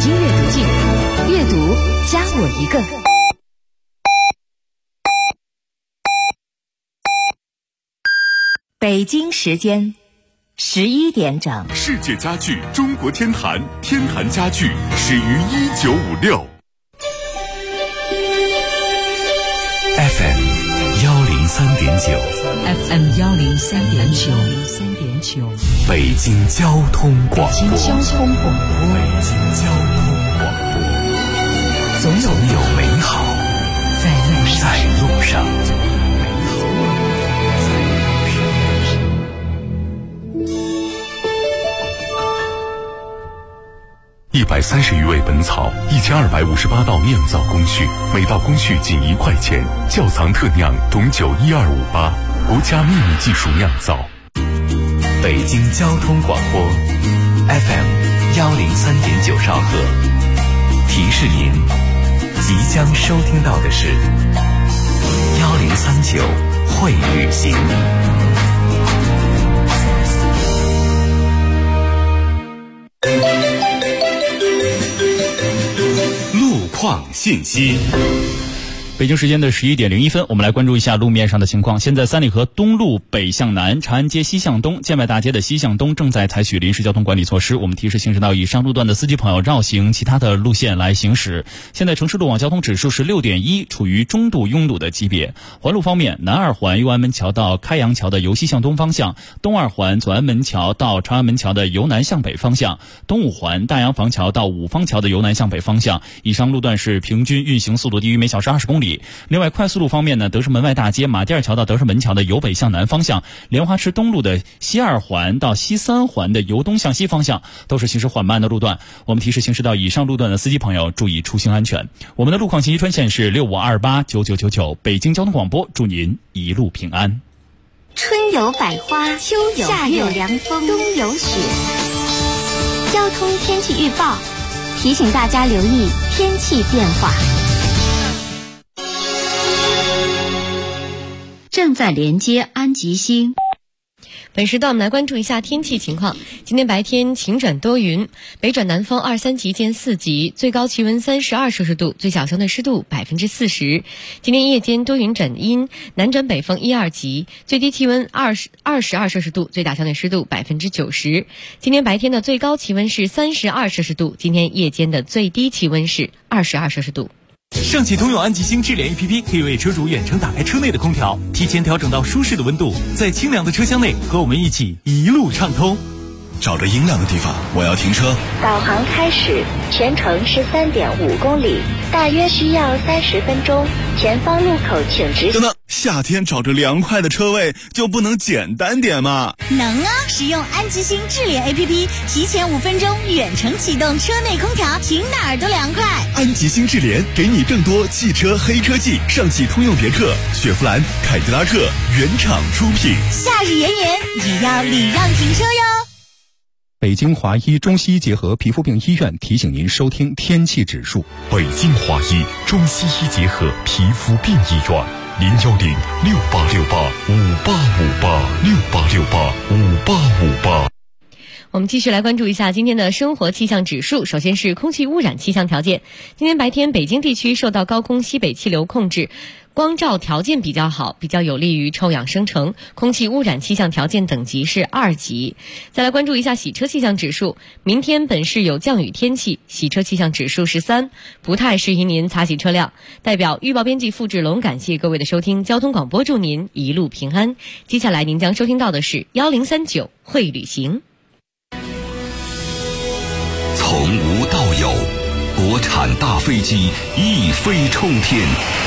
京阅读镜，阅读加我一个。北京时间11点整。 世界家具中国天坛，天坛家具始于1956。 FM 103.9 FM 103.9， 北京交通广播。 北京交通广播。 总有美好在路上。130余味本草，1258道酿造工序，每道工序仅1块钱。窖藏特酿董酒12588，国家秘密技术酿造。北京交通广播 FM 103.9兆赫，提示您即将收听到的是1039会旅行。路况信息。 北京时间的11点01分，我们来关注一下路面上的情况。现在三里河东路北向南、长安街西向东、建外大街的西向东正在采取临时交通管理措施。我们提示行驶到以上路段的司机朋友绕行其他的路线来行驶。现在城市路网交通指数是6.1，处于中度拥堵的级别。环路方面，南二环右安门桥到开阳桥的由西向东方向，东二环左安门桥到长安门桥的由南向北方向，东五环大洋坊桥到五方桥的由南向北方向。以上路段是平均运行速度低于每小时20公里。另外，快速路方面呢，德胜门外大街马甸桥到德胜门桥的由北向南方向，莲花池东路的西二环到西三环的由东向西方向都是行驶缓慢的路段。我们提示行驶到以上路段的司机朋友注意出行安全。我们的路况信息专线是65289999，北京交通广播，祝您一路平安。 春有百花，秋有夏有凉风，冬有雪。交通天气预报提醒大家留意天气变化。 正在连接安吉星。 本时段我们来关注一下天气情况。今天白天晴转多云，北转南风2-3级见4级，最高气温32摄氏度，最小相对湿度40%。今天夜间多云转阴，南转北风1-2级，最低气温22摄氏度，最大相对湿度90%。今天白天的最高气温是32摄氏度，今天夜间的最低气温是22摄氏度。 上汽通用安吉星智联 APP 可以为车主远程打开车内的空调，提前调整到舒适的温度，在清凉的车厢内和我们一起一路畅通。 找着阴凉的地方，我要停车。 导航开始，全程是3.5公里，大约需要30分钟。前方路口请直行。 等等，夏天找着凉快的车位就不能简单点吗？ 能啊！使用安吉星智联 APP， 提前5分钟远程启动车内空调，停哪儿都凉快。 安吉星智联给你更多汽车黑科技，上汽通用别克、雪佛兰、凯迪拉克原厂出品。 夏日炎炎，也要礼让停车哟。 北京华医中西医结合皮肤病医院提醒您收听天气指数。 北京华医中西医结合皮肤病医院，0106868585858，68685858。 我们继续来关注一下今天的生活气象指数。首先是空气污染气象条件。今天白天北京地区受到高空西北气流控制，光照条件比较好，比较有利于臭氧生成，空气污染气象条件等级是2级。再来关注一下洗车气象指数。明天本市有降雨天气，洗车气象指数是3，不太适宜您擦洗车辆。代表预报编辑付志龙感谢各位的收听，交通广播祝您一路平安。接下来您将收听到的是1039会旅行。 从无到有，国产大飞机一飞冲天。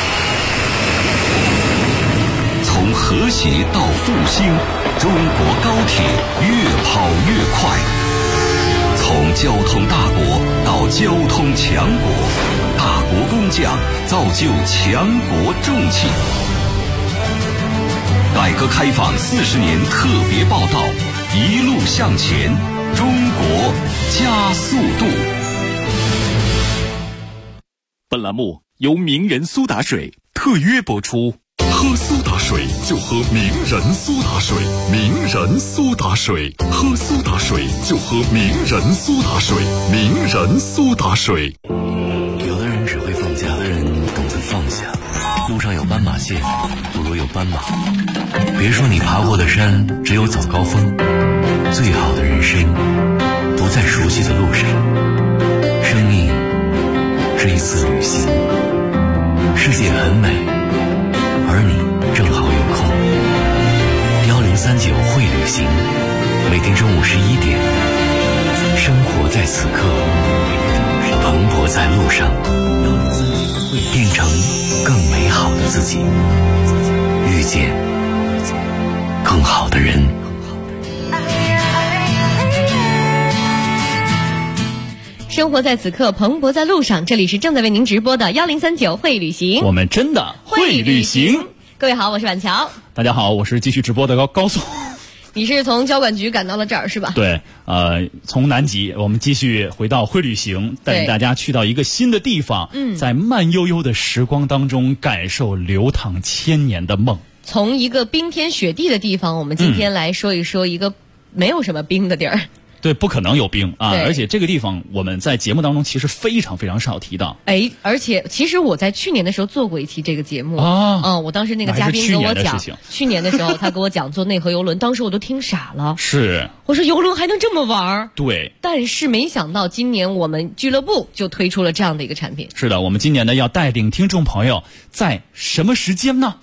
从和谐到复兴，中国高铁越跑越快。从交通大国到交通强国，大国工匠造就强国重器。改革开放40年特别报道，一路向前，中国加速度。 本栏目由名人苏打水特约播出。 喝苏打水就喝名人苏打水，名人苏打水，喝苏打水就喝名人苏打水，名人苏打水。 有的人只会放假，有的人懂得放下。路上有斑马线，不如有斑马。别说你爬过的山只有早高峰，最好的人生不在熟悉的路上。生命是一次旅行，世界很美，而你正好有空。1039会旅行，每天中午11点，生活在此刻，蓬勃在路上，变成更美好的自己，遇见更好的人。 生活在此刻，蓬勃在路上。这里是正在为您直播的1039会旅行， 我们真的会旅行。 各位好，我是婉乔。 大家好，我是继续直播的高速。 你是从交管局赶到了这儿是吧？ 对，从南极我们继续回到会旅行，带领大家去到一个新的地方，在慢悠悠的时光当中感受流淌千年的梦。 从一个冰天雪地的地方，我们今天来说一说一个没有什么冰的地儿。 对，不可能有冰啊！而且这个地方我们在节目当中其实非常非常少提到。 而且其实我在去年的时候做过一期这个节目我当时那个嘉宾跟我讲，去年的时候他跟我讲做内河游轮，当时我都听傻了。 是， 我说游轮还能这么玩？ 对。但是没想到今年我们俱乐部就推出了这样的一个产品。 是的，我们今年呢要带领听众朋友在什么时间呢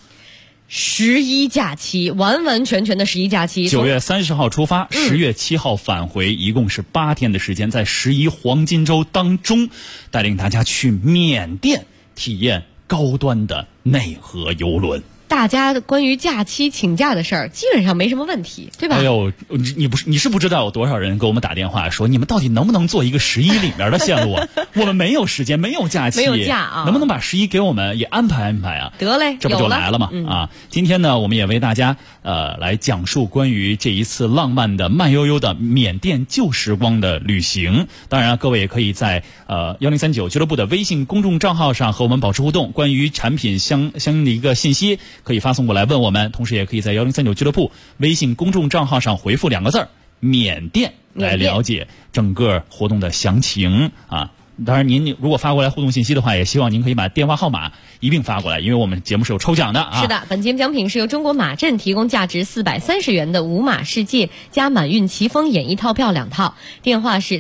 ？11假期，完完全全的11假期。 9月30号出发，10月7号返回，一共是8天的时间，在11黄金周当中，带领大家去缅甸体验高端的内河游轮。 大家关于假期请假的事儿，基本上没什么问题，对吧？ 哎呦，你是不知道有多少人给我们打电话说，你们到底能不能做一个11里面的线路啊？我们没有时间，没有假期， 没有假啊！ 能不能把11给我们也安排安排啊？ 得嘞， 这不就来了吗？今天呢，我们也为大家来讲述关于这一次浪漫的慢悠悠的缅甸旧时光的旅行。当然，各位也可以在1039俱乐部的微信公众账号上和我们保持互动，关于产品相应的一个信息可以发送过来问我们，同时也可以在1039俱乐部微信公众账号上回复2个字缅甸来了解整个活动的详情啊。当然您如果发过来互动信息的话，也希望您可以把电话号码一并发过来，因为我们节目是有抽奖的啊。 是的，本节目奖品是由中国马镇提供价值430元的五马世界加满运奇峰演艺套票2套，电话是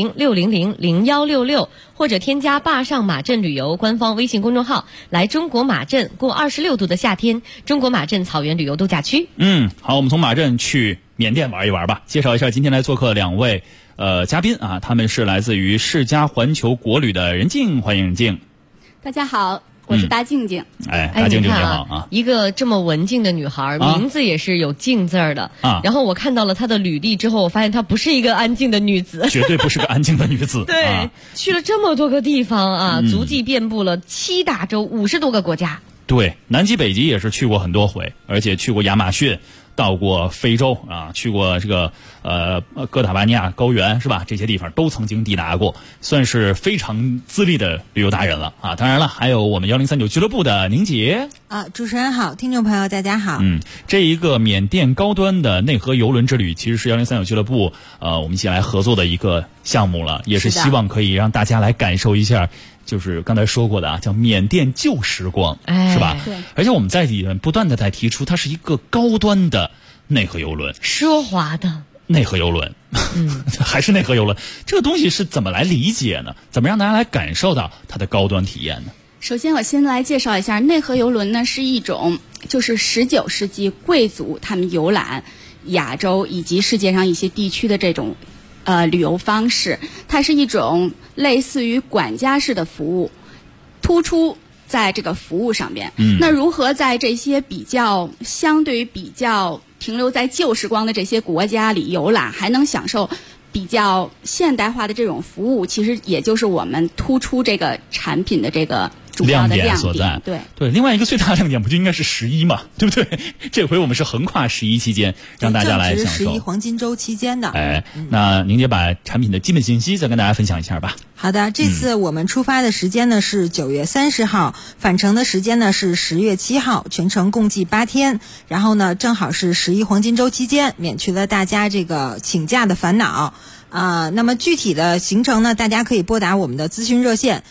400-600-0166，或者添加坝上马镇旅游官方微信公众号，来中国马镇过26度的夏天，中国马镇草原旅游度假区。 好，我们从马镇去缅甸玩一玩吧。介绍一下今天来做客2位嘉宾啊，他们是来自于世嘉环球国旅的任静，欢迎任静。 大家好，我是大静静。 大静静你好啊！ 一个这么文静的女孩，名字也是有静字的啊。然后我看到了她的履历之后，我发现她不是一个安静的女子， 绝对不是个安静的女子。 对，去了这么多个地方啊，足迹遍布了7大洲50多个国家。 对，南极北极也是去过很多回，而且去过亚马逊，到过非洲啊，去过这个哥塔巴尼亚高原是吧？这些地方都曾经抵达过，算是非常资历的旅游达人了啊。当然了，还有我们1039俱乐部的宁姐啊，主持人好，听众朋友大家好。 这一个缅甸高端的内河游轮之旅，其实是1039俱乐部我们一起来合作的一个项目了，也是希望可以让大家来感受一下。就是刚才说过的啊，叫缅甸旧时光，是吧？ 对。 而且我们在里面不断的在提出，它是一个高端的内河游轮， 奢华的内河游轮，还是内河游轮。这个东西是怎么来理解呢？怎么让大家来感受到它的高端体验呢？ 首先，我先来介绍一下内河游轮呢，是一种就是19世纪贵族他们游览亚洲以及世界上一些地区的这种。旅游方式，它是一种类似于管家式的服务，突出在这个服务上面。那如何在这些相对于比较停留在旧时光的这些国家里游览，还能享受比较现代化的这种服务，其实也就是我们突出这个产品的这个主要的亮所在。 对， 另外一个最大的亮点不就应该是11嘛，对不对？这回我们是横跨11期间，让大家来享受。 正值11黄金周期间的。 那宁姐把产品的基本信息再跟大家分享一下吧。 好的，这次我们出发的时间呢是9月30号，返程的时间呢是10月7号，全程共计8天。然后呢，正好是11黄金周期间，免去了大家这个请假的烦恼。那么具体的行程呢，大家可以拨打我们的咨询热线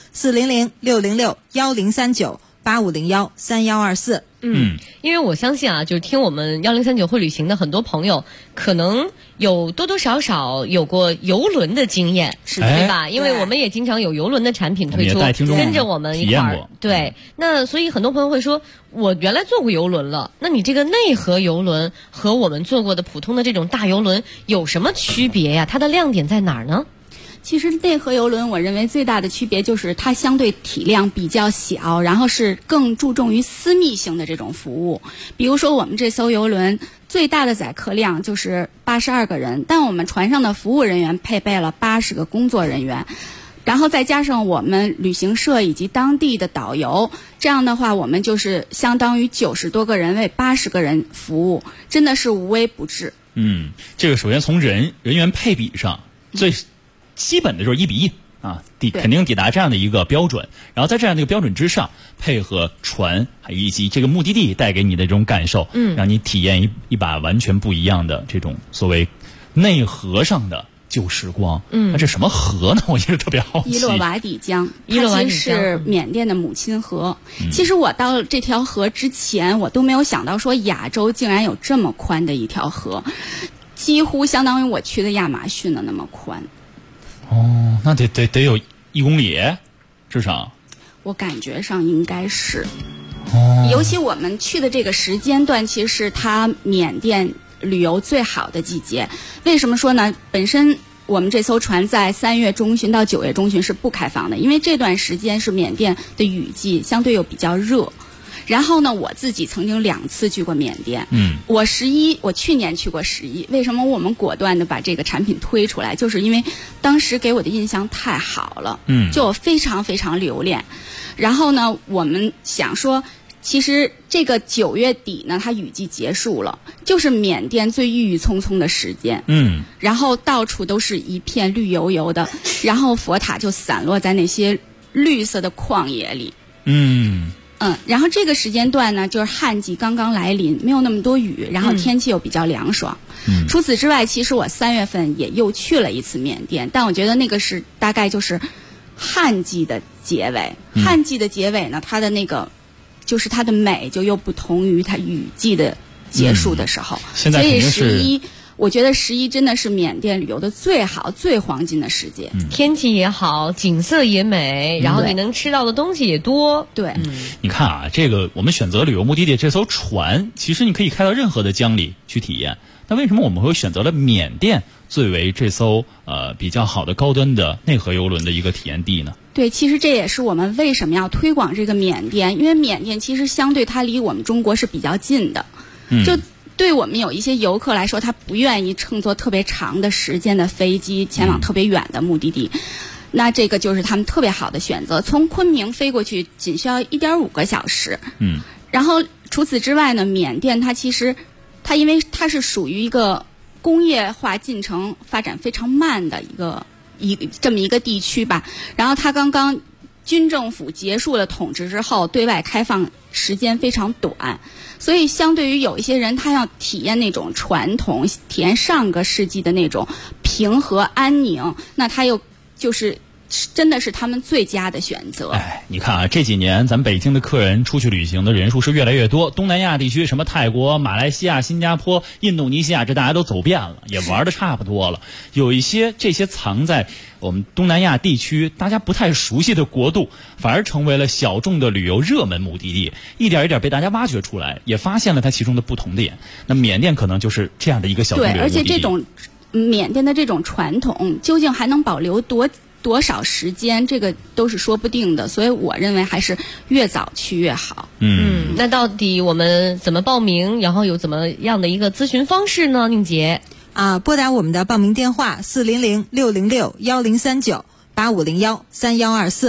400-606-1039-8501-3124。 因为我相信啊，就是听我们1039会旅行的很多朋友，可能有多多少少有过游轮的经验，对吧？因为我们也经常有游轮的产品推出，跟着我们一块儿。对，那所以很多朋友会说，我原来坐过游轮了，那你这个内河游轮和我们坐过的普通的这种大游轮有什么区别呀？它的亮点在哪儿呢？ 其实内河游轮我认为最大的区别就是它相对体量比较小，然后是更注重于私密性的这种服务。比如说我们这艘游轮最大的载客量就是82个人，但我们船上的服务人员配备了80个工作人员，然后再加上我们旅行社以及当地的导游，这样的话我们就是相当于90多个人为80个人服务，真的是无微不至。 这个首先从人员配比上最基本的就是1比1啊，肯定抵达这样的一个标准，然后在这样的一个标准之上，配合船还有以及这个目的地带给你的这种感受，让你体验一把完全不一样的这种所谓内河上的旧时光。那这什么河呢？我一直特别好奇。 伊洛瓦底江，它其实是缅甸的母亲河。其实我到这条河之前，我都没有想到说亚洲竟然有这么宽的一条河，几乎相当于我去的亚马逊的那么宽。 那得有1公里，至少。 我感觉上应该是。尤其我们去的这个时间段，其实是它缅甸旅游最好的季节。为什么说呢？本身我们这艘船在3月中旬到9月中旬是不开放的，因为这段时间是缅甸的雨季，相对又比较热。然后呢，我自己曾经2次去过缅甸。我去年去过11。为什么我们果断的把这个产品推出来？就是因为当时给我的印象太好了。就我非常非常留恋。然后呢，我们想说，其实这个9月底呢，它雨季结束了，就是缅甸最郁郁葱葱的时间。然后到处都是一片绿油油的，然后佛塔就散落在那些绿色的旷野里。然后这个时间段呢，就是旱季刚刚来临，没有那么多雨，然后天气又比较凉爽。除此之外，其实我3月份也又去了一次缅甸，但我觉得那个是大概就是旱季的结尾。旱季的结尾呢，它的那个就是它的美就又不同于它雨季的结束的时候。 现在肯定是所以我觉得11真的是缅甸旅游的最好最黄金的时节。 天气也好，景色也美，然后你能吃到的东西也多。 对， 你看啊，这个我们选择旅游目的地这艘船，其实你可以开到任何的江里去体验。那为什么我们会选择了缅甸作为这艘比较好的高端的内河游轮的一个体验地呢？ 对，其实这也是我们为什么要推广这个缅甸，因为缅甸其实相对它离我们中国是比较近的。就对我们有一些游客来说，他不愿意乘坐特别长的时间的飞机前往特别远的目的地，那这个就是他们特别好的选择。从昆明飞过去仅需要1.5个小时。然后除此之外呢，缅甸它因为它是属于一个工业化进程发展非常慢的这么一个地区吧。然后它刚刚军政府结束了统治之后，对外开放时间非常短，所以相对于有一些人，他要体验那种传统，体验上个世纪的那种平和安宁，那他又就是真的是他们最佳的选择。 你看啊，这几年咱们北京的客人出去旅行的人数是越来越多，东南亚地区什么泰国、马来西亚、新加坡、印度尼西亚，这大家都走遍了，也玩的差不多了。有一些这些藏在我们东南亚地区大家不太熟悉的国度，反而成为了小众的旅游热门目的地，一点一点被大家挖掘出来，也发现了它其中的不同点。那缅甸可能就是这样的一个小众旅游目的地。 对，而且这种缅甸的这种传统究竟还能保留多少时间，这个都是说不定的，所以我认为还是越早去越好。 那到底我们怎么报名，然后有怎么样的一个咨询方式呢？宁杰拨打我们的报名电话400-606-1039-8501-3124。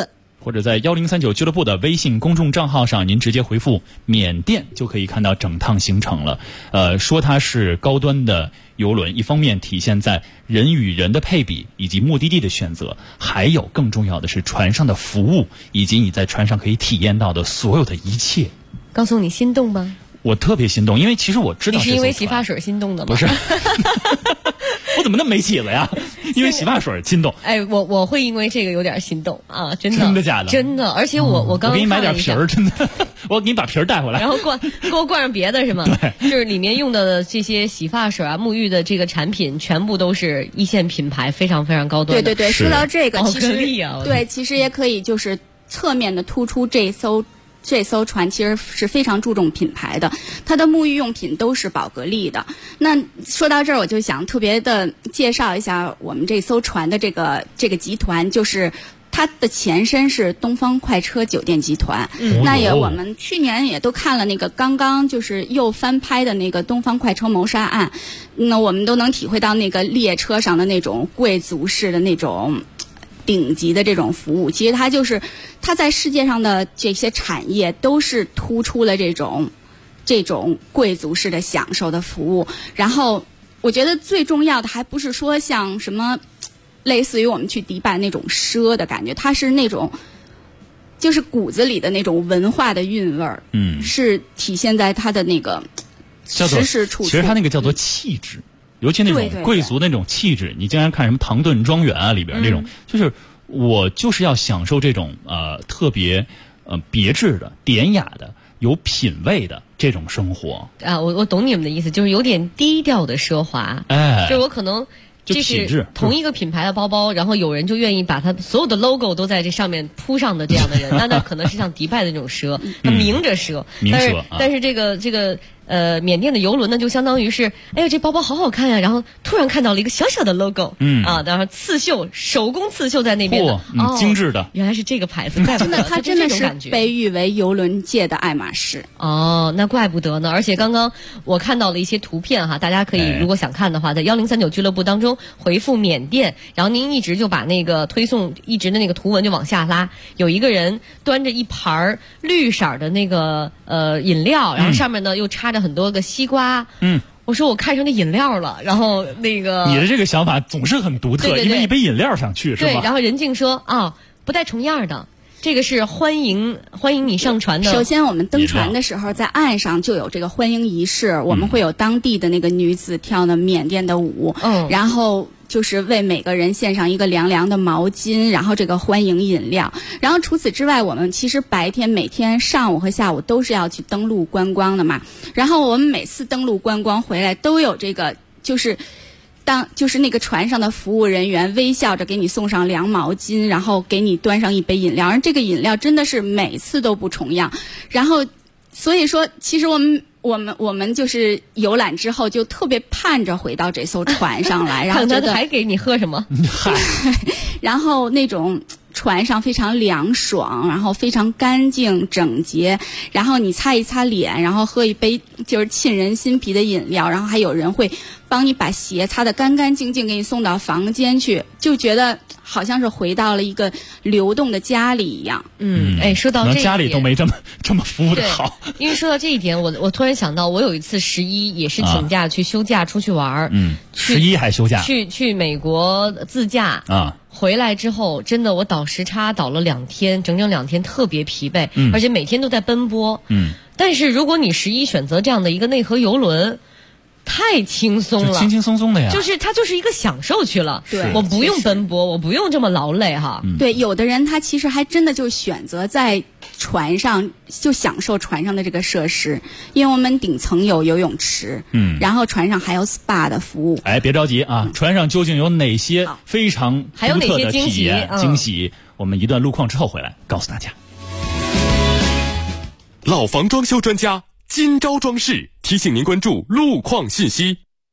或者在1039俱乐部的微信公众账号上，您直接回复缅甸就可以看到整趟行程了。说它是高端的邮轮，一方面体现在人与人的配比以及目的地的选择，还有更重要的是船上的服务以及你在船上可以体验到的所有的一切。 高松，你心动吗？ 我特别心动，因为其实我知道你是因为洗发水心动的吗？ 不是我怎么那么没起子呀？因为洗发水心动。 哎，我会因为这个有点心动啊，真的。 真的假的？ 真的，而且我刚刚给你买点皮儿，真的，我给你把皮儿带回来， 然后给我灌上别的是吗？ 对， 就是里面用的这些洗发水啊、沐浴的这个产品，全部都是一线品牌，非常非常高端的。 对对对，说到这个，其实对， 其实也可以就是侧面的突出这艘船其实是非常注重品牌的，它的沐浴用品都是宝格丽的。那说到这儿，我就想特别的介绍一下我们这艘船的这个集团，就是它的前身是东方快车酒店集团。那我们去年也都看了那个刚刚就是又翻拍的那个东方快车谋杀案，那我们都能体会到那个列车上的那种贵族式的那种顶级的这种服务。其实它在世界上的这些产业都是突出了这种贵族式的享受的服务。然后我觉得最重要的还不是说像什么类似于我们去迪拜那种奢的感觉，它是那种就是骨子里的那种文化的韵味儿，是体现在它的那个时时处处。 其实它那个叫做气质，尤其那种贵族那种气质，你经常看什么唐顿庄园啊里边那种，就是我就是要享受这种特别别致的、典雅的、有品味的这种生活啊。我懂你们的意思，就是有点低调的奢华。 哎， 就是我可能。这是同一个品牌的包包，然后有人就愿意把它所有的 logo 都在这上面铺上的这样的人，那可能是像迪拜的那种奢，它明着奢，但是这个缅甸的邮轮呢，就相当于是，哎呀，这包包好好看呀，然后突然看到了一个小小的 logo，然后刺绣，手工刺绣在那边的， 精致的， 原来是这个牌子， 真的，它真的是被誉为邮轮界的爱马仕。 哦，那怪不得呢。而且刚刚我看到了一些图片哈，大家可以如果想看的话，在1039俱乐部当中回复缅甸，然后您一直就把那个推送一直的那个图文就往下拉，有一个人端着一盘绿色的那个饮料，然后上面呢又插着很多个西瓜。我说我看上那饮料了，然后那个你的这个想法总是很独特，因为一杯饮料上去是吧？ 对，然后任静说不带重样的。这个是欢迎你上船的。 首先，我们登船的时候，在岸上就有这个欢迎仪式，我们会有当地的那个女子跳的缅甸的舞，然后就是为每个人献上一个凉凉的毛巾，然后这个欢迎饮料。然后除此之外，我们其实白天每天上午和下午都是要去登陆观光的嘛。然后我们每次登陆观光回来都有这个就是那个船上的服务人员微笑着给你送上凉毛巾，然后给你端上一杯饮料，而这个饮料真的是每次都不重样。然后所以说其实我们就是游览之后就特别盼着回到这艘船上来，然后觉得还给你喝什么然后那种船上非常凉爽，然后非常干净整洁，然后你擦一擦脸，然后喝一杯就是沁人心脾的饮料，然后还有人会帮你把鞋擦得干干净净，给你送到房间去，就觉得好像是回到了一个流动的家里一样。 说到这一点， 家里都没这么服务的好。 因为说到这一点，我突然想到，我有一次11也是请假去休假出去玩 ，11还休假， 去美国自驾回来之后，真的我倒时差倒了2天，整整2天，特别疲惫，而且每天都在奔波。但是如果你11选择这样的一个内河邮轮，太轻松了， 轻轻松松的呀， 就是它就是一个享受去了。 对， 我不用奔波，我不用这么劳累哈。 对，有的人他其实还真的就选择在船上就享受船上的这个设施，因为我们顶层有游泳池，然后船上还有 SPA 的服务。 别着急啊，船上究竟有哪些非常独特的体验惊喜？我们一段路况之后回来告诉大家。 老房装修专家今朝装饰提醒您关注路况信息。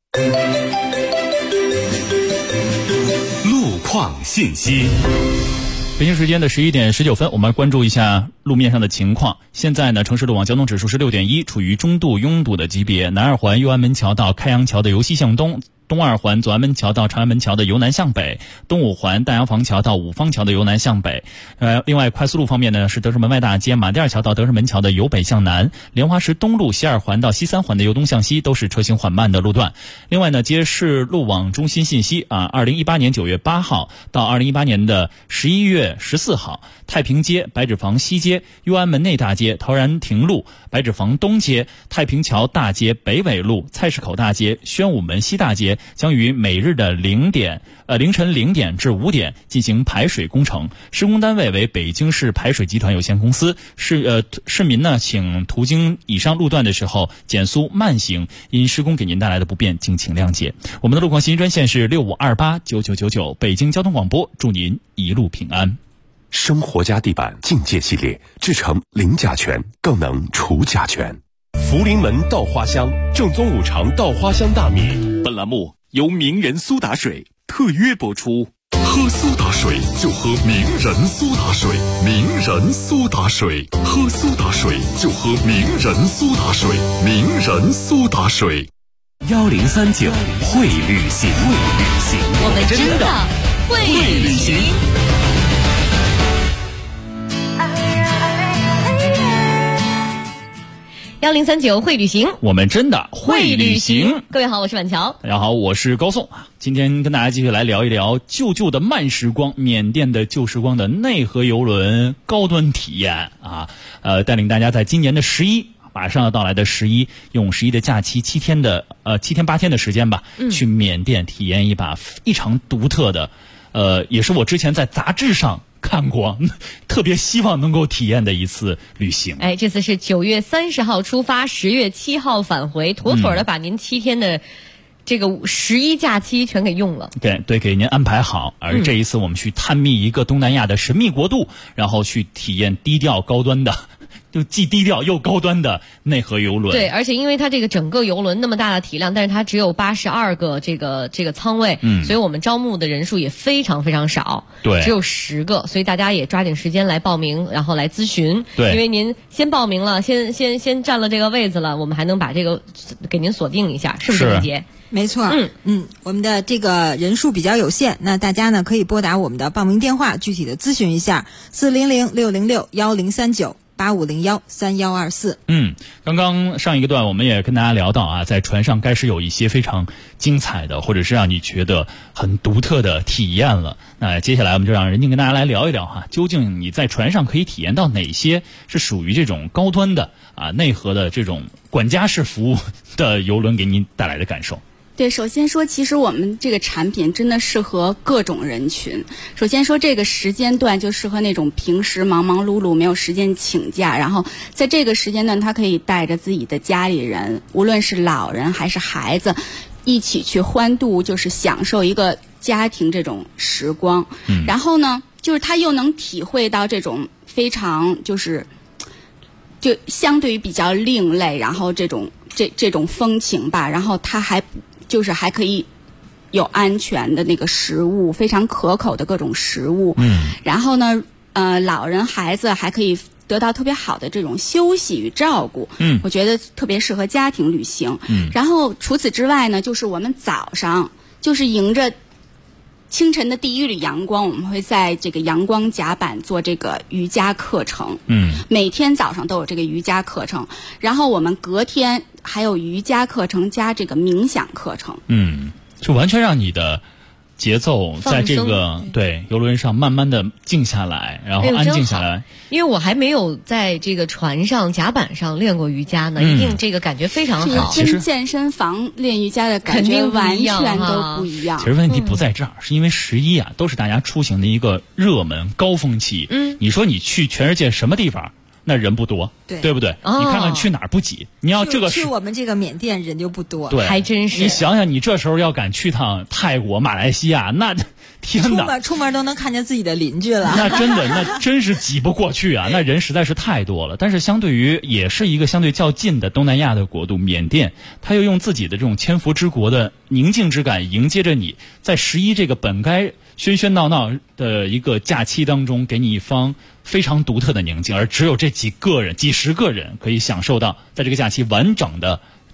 路况信息。 北京时间的11点19分，我们关注一下路面上的情况。现在呢，城市路网交通指数是6.1，处于中度拥堵的级别。南二环右安门桥到开阳桥的由西向东东二环左安门桥到长安门桥的由南向北，东五环大洋坊桥到五方桥的由南向北。另外快速路方面呢，是德胜门外大街马甸二桥到德胜门桥的由北向南，莲花池东路西二环到西三环的由东向西都是车行缓慢的路段。另外呢，揭示路网中心信息2018年9月8号到2018年的11月14号，太平街、白纸坊西街、右安门内大街、陶然亭路、白纸坊东街、太平桥大街、北纬路、菜市口大街、宣武门西大街将于每日的凌晨0点至5点进行排水工程，施工单位为北京市排水集团有限公司。市民呢，请途经以上路段的时候减速慢行，因施工给您带来的不便，敬请谅解。我们的路况信息专线是65289999，北京交通广播，祝您一路平安。 生活家地板境界系列，制成零甲醛，更能除甲醛。 福临门稻花香，正宗五常稻花香大米。本栏目由名人苏打水特约播出。 喝苏打水就喝名人苏打水，名人苏打水，喝苏打水就喝名人苏打水，名人苏打水。 1039会旅行， 我们真的会旅行。 1039会旅行， 我们真的会旅行。 各位好，我是婉乔。 大家好，我是高颂。今天跟大家继续来聊一聊旧的慢时光，缅甸的旧时光的内河邮轮高端体验啊，带领大家在今年的11，马上要到来的11，用11的假期7天8天的时间吧，去缅甸体验一把异常独特的，也是我之前在杂志上看过，特别希望能够体验的一次旅行。 这次是9月30号出发，10月7号返回，妥妥的把您7天的这个11假期全给用了。 对，给您安排好。而这一次我们去探秘一个东南亚的神秘国度，然后去体验低调高端的，就既低调又高端的内河邮轮。 对，而且因为它这个整个邮轮那么大的体量，但是它只有82个这个舱位，所以我们招募的人数也非常非常少， 对， 只有10个，所以大家也抓紧时间来报名，然后来咨询。 对， 因为您先报名了，先占了这个位子了，我们还能把这个给您锁定一下，是不是李杰？ 没错，我们的这个人数比较有限，那大家呢可以拨打我们的报名电话，具体的咨询一下400-606-1039-8501-3124。 刚刚上一个段我们也跟大家聊到啊，在船上该是有一些非常精彩的，或者是让你觉得很独特的体验了。那接下来我们就让任静跟大家来聊一聊哈，究竟你在船上可以体验到哪些是属于这种高端的内河的这种管家式服务的邮轮给您带来的感受。 对，首先说，其实我们这个产品真的适合各种人群。首先说，这个时间段就适合那种平时忙忙碌碌没有时间请假，然后在这个时间段，他可以带着自己的家里人，无论是老人还是孩子，一起去欢度，就是享受一个家庭这种时光。然后呢，就是他又能体会到这种非常就相对于比较另类，然后这种风情吧，然后他还可以有安全的那个食物，非常可口的各种食物。然后呢，老人孩子还可以得到特别好的这种休息与照顾。我觉得特别适合家庭旅行。然后除此之外呢，就是我们早上就是迎着清晨的第一缕阳光，我们会在这个阳光甲板做这个瑜伽课程。每天早上都有这个瑜伽课程，然后我们隔天还有瑜伽课程加这个冥想课程。 就完全让你的节奏在这个邮轮上慢慢的静下来，然后安静下来。 因为我还没有在这个船上甲板上练过瑜伽呢，一定这个感觉非常好。 跟健身房练瑜伽的感觉完全都不一样。 其实问题不在这儿，是因为11都是大家出行的一个热门高峰期。你说你去全世界什么地方？那人不多，对不对？你看看去哪儿不挤？你要这个去我们这个缅甸人就不多， 对， 还真是。 你想想，你这时候要敢去趟泰国、马来西亚，那天哪， 出门都能看见自己的邻居了。 那真是挤不过去啊！那人实在是太多了。但是相对于也是一个相对较近的东南亚的国度缅甸，他又用自己的这种千佛之国的宁静之感迎接着你，在11这个本该喧喧闹闹的一个假期当中，给你一方非常独特的宁静，而只有这几十个人可以享受到在这个假期完整的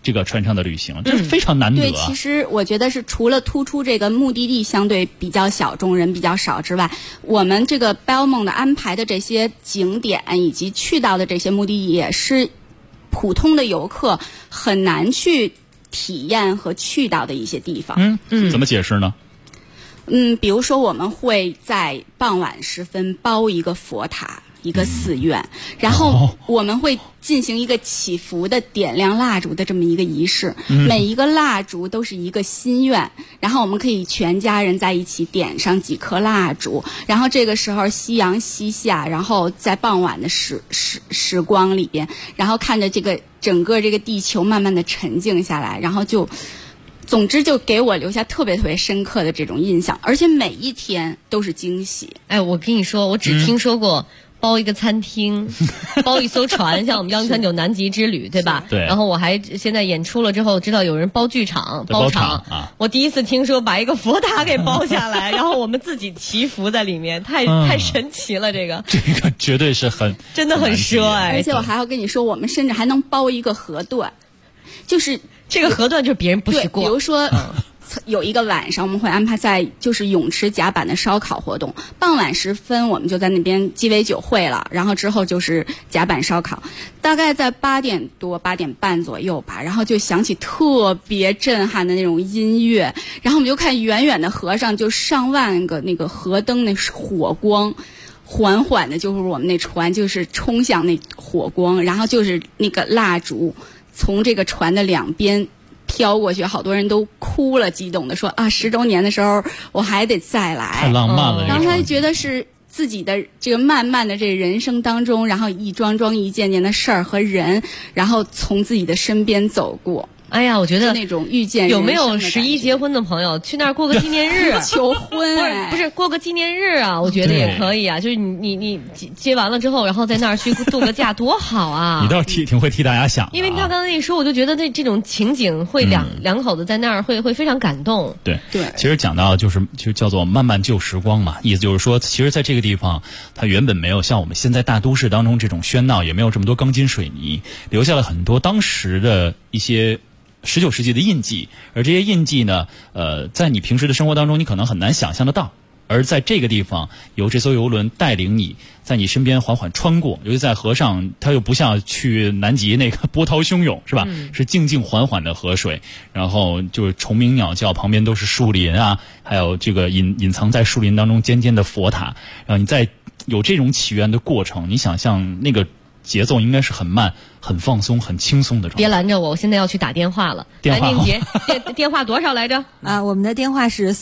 这个船上的旅行，这是非常难得。 对，其实我觉得是除了突出这个目的地相对比较小众、人比较少之外，我们这个 Belmont 的安排的这些景点以及去到的这些目的地，也是普通的游客很难去体验和去到的一些地方。 怎么解释呢？ 比如说我们会在傍晚时分包一个佛塔。一个寺院，然后我们会进行一个祈福的点亮蜡烛的这么一个仪式，每一个蜡烛都是一个心愿，然后我们可以全家人在一起点上几颗蜡烛，然后这个时候夕阳西下，然后在傍晚的时光里边，然后看着这个整个这个地球慢慢的沉静下来，然后总之就给我留下特别特别深刻的这种印象，而且每一天都是惊喜。 哎，我跟你说，我只听说过包一个餐厅，包一艘船，像我们103.9南极之旅，对吧？ 对。 然后我还现在演出了之后，知道有人包剧场、包场啊。我第一次听说把一个佛塔给包下来，然后我们自己祈福在里面，太神奇了，这个绝对是真的很奢哎。 而且我还要跟你说，我们甚至还能包一个河段，就是这个河段就是别人不许过。 比如说。有一个晚上我们会安排在就是泳池甲板的烧烤活动，傍晚时分我们就在那边鸡尾酒会了，然后之后就是甲板烧烤，大概在8点多8点半左右吧，然后就响起特别震撼的那种音乐，然后我们就看远远的河上就上万个那个河灯那火光缓缓的，就是我们那船就是冲向那火光，然后就是那个蜡烛从这个船的两边飘过去，好多人都哭了，激动的说啊，10周年的时候我还得再来， 太浪漫了。 然后他就觉得是自己的这个漫漫的这人生当中，然后一桩桩一件件的事儿和人，然后从自己的身边走过。 哎呀，我觉得那种遇见有没有11结婚的朋友去那儿过个纪念日求婚不是过个纪念日啊，我觉得也可以啊，就是你接完了之后，然后在那儿去度个假，多好啊！ 你倒是挺会替大家想， 因为你刚刚那一说，我就觉得这种情景会两口子在那儿会非常感动。 对，其实讲到就叫做漫漫旧时光嘛，意思就是说，其实在这个地方，它原本没有像我们现在大都市当中这种喧闹，也没有这么多钢筋水泥，留下了很多当时的一些19世纪的印记，而这些印记呢，在你平时的生活当中，你可能很难想象得到。而在这个地方，由这艘游轮带领你，在你身边缓缓穿过，尤其在河上，它又不像去南极那个波涛汹涌，是吧？是静静缓缓的河水，然后就是虫鸣鸟叫，旁边都是树林啊，还有这个隐藏在树林当中尖尖的佛塔，然后你在有这种起源的过程，你想象那个节奏应该是很慢、很放松、很轻松的状态。 别拦着我现在要去打电话了。 电话宁杰，电话多少来着？ 我们的电话是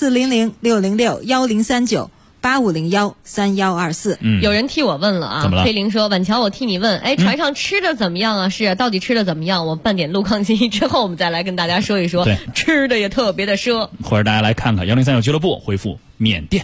400-606-1039-8501-3124。 有人替我问了啊， 怎么了？ 佩玲说：“婉乔，我替你问，船上吃的怎么样啊？是啊，到底吃的怎么样？我办点路况信息之后，我们再来跟大家说一说。 对， 吃的也特别的奢。 或者大家来看看1039俱乐部回复缅甸。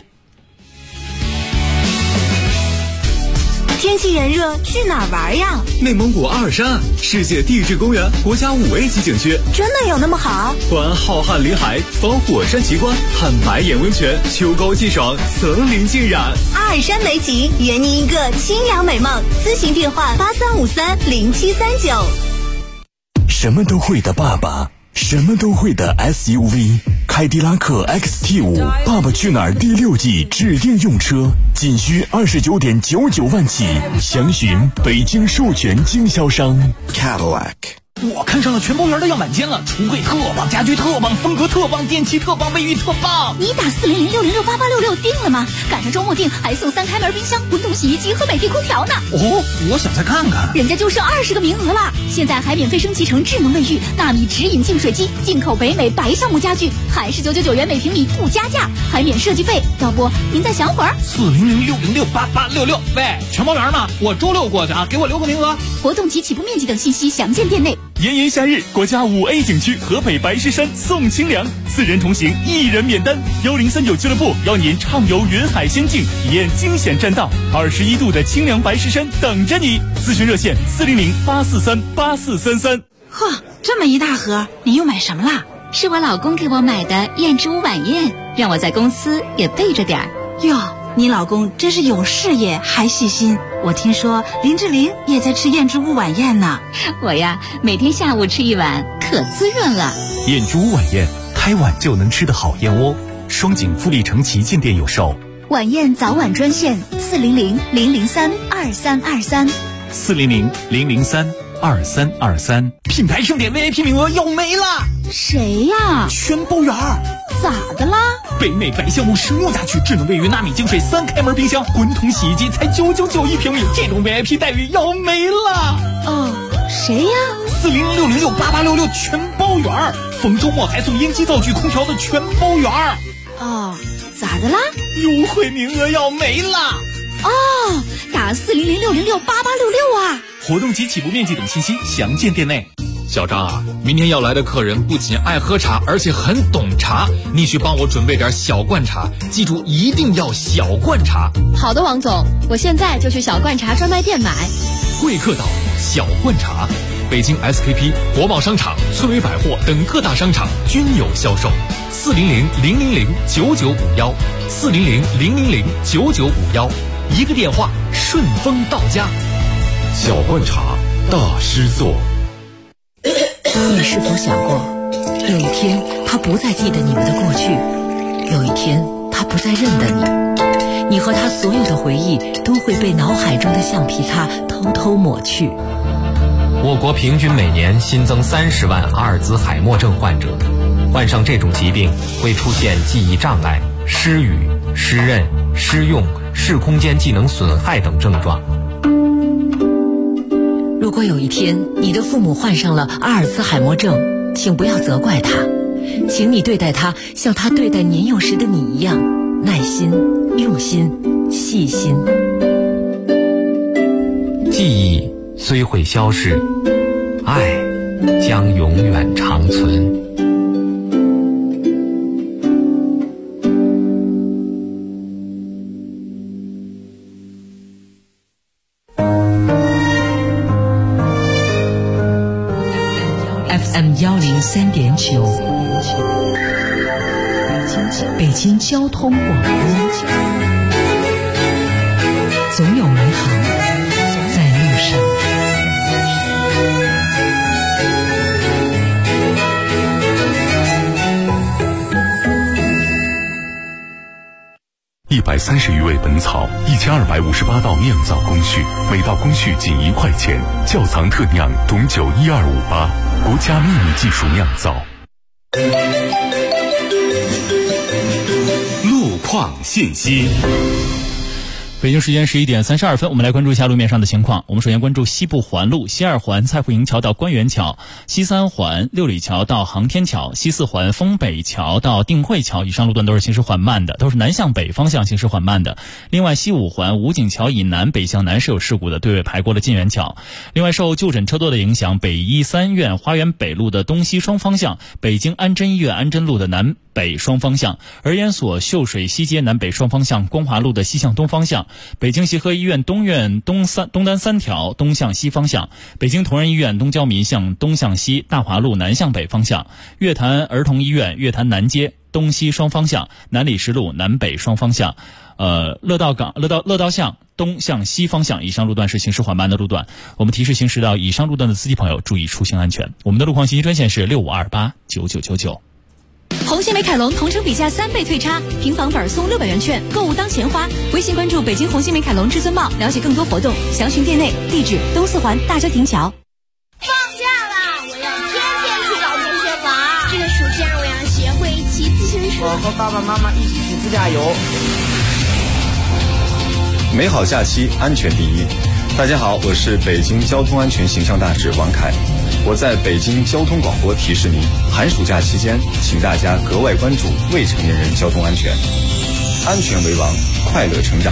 天气炎热，去哪儿玩呀？ 内蒙古阿尔山，世界地质公园国家5A 级景区， 真的有那么好？ 环浩瀚林海，访火山奇观，看白眼温泉，秋高气爽，层林尽染。 阿尔山美景，圆你一个清凉美梦。咨询电话83530739。 什么都会的爸爸，什么都会的 SUV， 凯迪拉克 XT5 爸爸去哪儿第6季指定用车，仅需29.99万起，详询北京授权经销商 Cadillac。 我看上了全包园的样板间了，橱柜特棒，家具特棒，风格特棒，电器特棒，卫浴特棒。 你打400-606-8866定了吗？赶上周末定还送3开门冰箱、滚动洗衣机和美的空调呢。 哦，我想再看看。 人家就剩20个名额了，现在还免费升级成智能卫浴、纳米直饮净水机，进口北美白橡木家具，还是999元每平米不加价，还免设计费。要不您再想会儿 ？400-606-8866。喂，全包园吗？我周6过去啊，给我留个名额。 活动及起步面积等信息详见店内。 炎炎夏日，国家5A 景区河北白石山送清凉，4人同行1人免单。1039俱乐部邀您畅游云海仙境，体验惊险栈道，21度的清凉白石山等着你。咨询热线400-843-8433。 嚯，这么一大盒，你又买什么啦？是我老公给我买的燕之屋晚宴，让我在公司也备着点儿。哟， 你老公真是有事业还细心。我听说林志玲也在吃燕之屋晚宴呢。 我呀，每天下午吃一碗，可滋润了。 燕之屋晚宴，开碗就能吃的好燕窝。双井富力城旗舰店有售。 晚宴早晚专线400-003-2323。 400-003-2323。品牌盛典 VIP 名额要没了。 谁呀？ 全包圆儿。 咋的啦？ 北美白橡木生用家具，智能卫浴纳米净水3开门冰箱，滚筒洗衣机才999一平米，这种 VIP 待遇要没了。 哦，谁呀 ？400-606-8866全包圆儿，逢周末还送烟机、灶具、空调的全包圆儿。 哦，咋的啦？ 优惠名额要没了。 哦，打400-606-8866啊！ 活动及起步面积等信息详见店内。 小张啊，明天要来的客人不仅爱喝茶，而且很懂茶，你去帮我准备点小罐茶，记住一定要小罐茶。 好的，王总，我现在就去小罐茶专卖店买。 贵客岛小罐茶，北京 SKP、国贸商场、村委百货等各大商场均有销售。400-000-9951，400-000-9951，一个电话顺丰到家。 小罐茶，大师做。 你是否想过，有一天他不再记得你们的过去，有一天他不再认得你，你和他所有的回忆都会被脑海中的橡皮擦偷偷抹去。 我国平均每年新增30万阿尔兹海默症患者，患上这种疾病会出现记忆障碍、失语、失认、失用、视空间技能损害等症状。 如果有一天你的父母患上了阿尔兹海默症，请不要责怪他，请你对待他像他对待年幼时的你一样，耐心、用心、细心。 记忆虽会消逝，爱将永远长存。 FM103.9，北京交通广播，总有美好在路上。 130余味本草，1258道酿造工序，每道工序仅1块钱。窖藏特酿董酒12588，国家秘密技术酿造。 路况信息。 北京时间11点32分，我们来关注一下路面上的情况。我们首先关注西部环路，西2环蔡户营桥到官园桥，西3环六里桥到航天桥，西4环丰北桥到定慧桥，以上路段都是行驶缓慢的，都是南向北方向行驶缓慢的。另外，西5环武警桥以南北向南是有事故的，对位排过了晋源桥。另外，受就诊车多的影响，北医3院花园北路的东西双方向，北京安贞医院安贞路的南北双方向，儿研所秀水西街南北双方向，光华路的西向东方向，北京协和医院东院东单3条东向西方向，北京同仁医院东交民巷东向西，大华路南向北方向，乐坛儿童医院乐坛南街东西双方向，南礼士路南北双方向，乐道巷东向西方向，以上路段是行驶缓慢的路段。我们提示行驶到以上路段的司机朋友注意出行安全。我们的路况信息专线是65289999。 红星美凯龙同城比价3倍退差，平房本送600元券，购物当钱花。微信关注北京红星美凯龙至尊茂，了解更多活动，详询店内。地址东4环大郊亭桥。 放假啦！我要天天去找同学玩。这个暑假我要学会骑自行车。 我和爸爸妈妈一起去自驾游。 美好假期，安全第一。大家好，我是北京交通安全形象大使王凯。我在北京交通广播提示您，寒暑假期间，请大家格外关注未成年人交通安全，安全为王，快乐成长。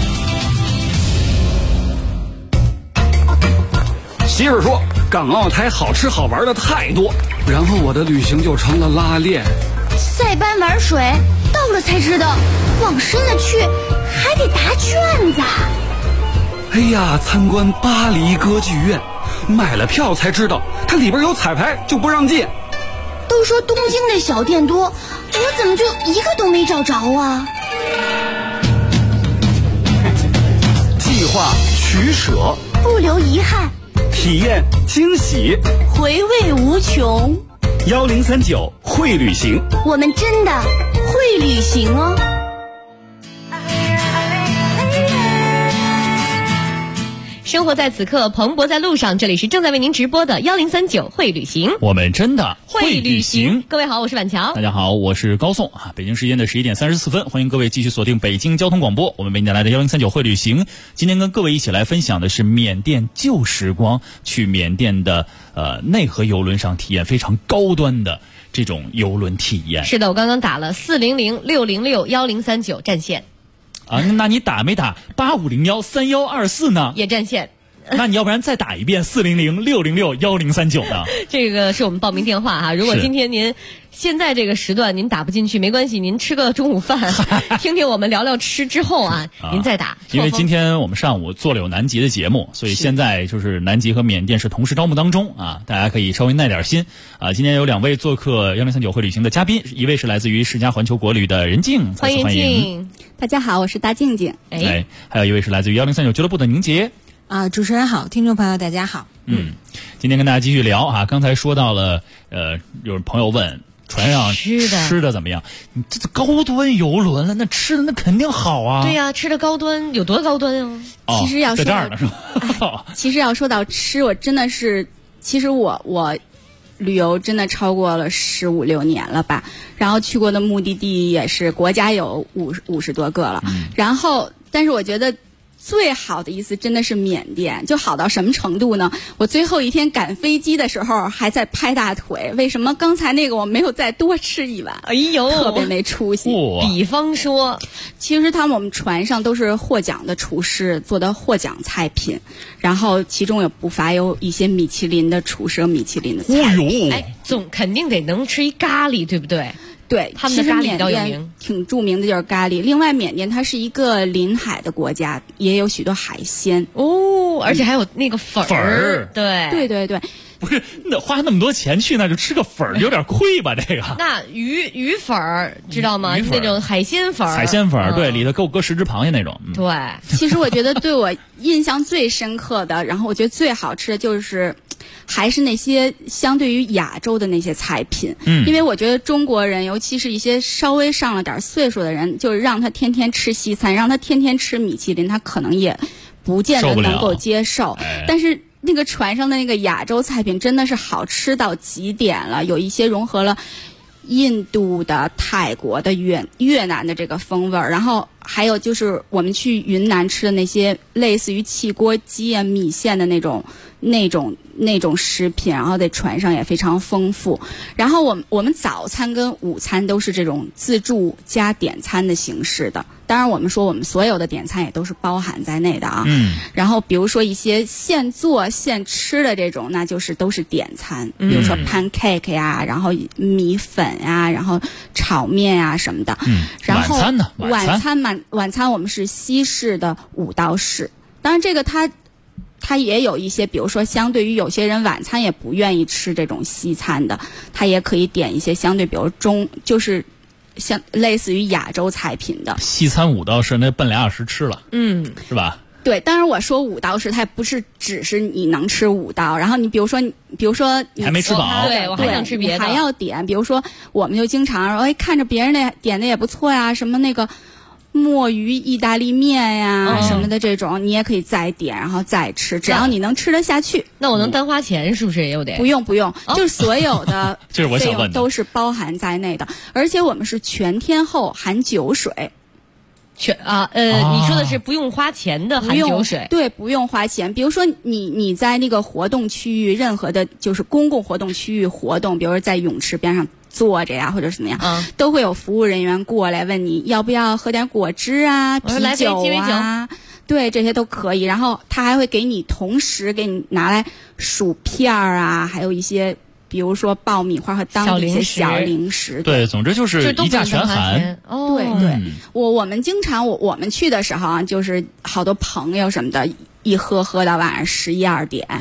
媳妇说，港澳台好吃好玩的太多，然后我的旅行就成了拉练。 塞班玩水，到了才知道，往深了去还得答卷子。 哎呀，参观巴黎歌剧院，买了票才知道，它里边有彩排，就不让进。 都说东京的小店多，我怎么就一个都没找着啊？ 划取舍， 不留遗憾， 体验惊喜， 回味无穷。 1039会旅行， 我们真的会旅行哦。 生活在此刻，蓬勃在路上。这里是正在为您直播的1039会旅行， 我们真的会旅行。 各位好，我是婉乔。 大家好，我是高颂啊。北京时间的11点34分，欢迎各位继续锁定北京交通广播，我们为您带来的1039会旅行。今天跟各位一起来分享的是缅甸旧时光，去缅甸的内河邮轮上体验非常高端的这种邮轮体验。 是的，我刚刚打了400-606-1039占线。 啊，那你打没打8501-3124呢？ 也占线。 那你要不然再打一遍400-606-1039呢？ 这个是我们报名电话哈。如果今天您现在这个时段您打不进去没关系，您吃个中午饭，听听我们聊聊吃之后啊，您再打。 因为今天我们上午做了有南极的节目，所以现在就是南极和缅甸是同时招募当中啊，大家可以稍微耐点心啊。今天有2位做客1039会旅行的嘉宾，一位是来自于世嘉环球国旅的任静， 欢迎静。 大家好，我是大静静。 哎，还有一位是来自于1039俱乐部的宁杰。 啊，主持人好，听众朋友大家好。 今天跟大家继续聊啊，刚才说到了，有朋友问船上吃的怎么样？你这高端游轮了，那吃的那肯定好啊。 对呀，吃的高端有多高端啊？ 其实要在这儿呢是吧？ 其实要说到吃，我真的是，其实我旅游真的超过了15、16年了吧，然后去过的目的地也是国家有50多个了，然后但是我觉得最好的一次真的是缅甸，就好到什么程度呢？我最后一天赶飞机的时候还在拍大腿，为什么刚才那个我没有再多吃一碗？ 哎呦， 特别没出息。 比方说， 其实我们船上都是获奖的厨师做的获奖菜品，然后其中也不乏有一些米其林的厨师和米其林的菜品。 哎，总肯定得能吃一咖喱，对不对？ 对， 他们的咖喱比较有名， 挺著名的就是咖喱。另外，缅甸它是一个临海的国家，也有许多海鲜哦，而且还有那个粉儿。对， 不是那花那么多钱去那就吃个粉儿有点亏吧？这个那鱼粉儿知道吗？那种海鲜粉儿， 对，里头搁10只螃蟹那种。 对，其实我觉得对我印象最深刻的，然后我觉得最好吃的就是还是那些相对于亚洲的那些菜品，因为我觉得中国人，尤其是一些稍微上了点岁数的人，就是让他天天吃西餐，让他天天吃米其林，他可能也不见得能够接受。但是那个船上的那个亚洲菜品真的是好吃到极点了，有一些融合了印度的、泰国的、越南的这个风味儿，然后还有就是我们去云南吃的那些类似于汽锅鸡啊、米线的那种食品，然后在船上也非常丰富。然后我们早餐跟午餐都是这种自助加点餐的形式的，当然我们说我们所有的点餐也都是包含在内的啊。然后比如说一些现做现吃的这种，那就是都是点餐，比如说 pancake 呀，然后米粉呀，然后炒面呀什么的。然后晚餐我们是西式的5道式，当然这个它也有一些，比如说相对于有些人晚餐也不愿意吃这种西餐的，他也可以点一些相对比如就是像类似于亚洲菜品的。 西餐5道式那奔2小时吃了，是吧？ 对，当然我说5道式，它不是只是你能吃5道，然后你比如说你还没吃饱， 对我还想吃别的， 还要点，比如说我们就经常说，看着别人那点的也不错呀，什么那个墨鱼意大利面呀什么的这种，你也可以再点，然后再吃，只要你能吃得下去。 那我能单花钱是不是也有点？ 不用，就是所有的费用都是包含在内的，而且我们是全天候含酒水。 你说的是不用花钱的含酒水？ 对，不用花钱。比如说你在那个活动区域，任何的就是公共活动区域活动，比如说在泳池边上坐着呀，或者什么样，都会有服务人员过来问你要不要喝点果汁啊、啤酒啊，对，这些都可以。然后他还会同时给你拿来薯片啊，还有一些比如说爆米花和当地一些小零食。 对，总之就是一价全含。 对，我们经常我们去的时候啊，就是好多朋友什么的，一喝到晚上11、12点。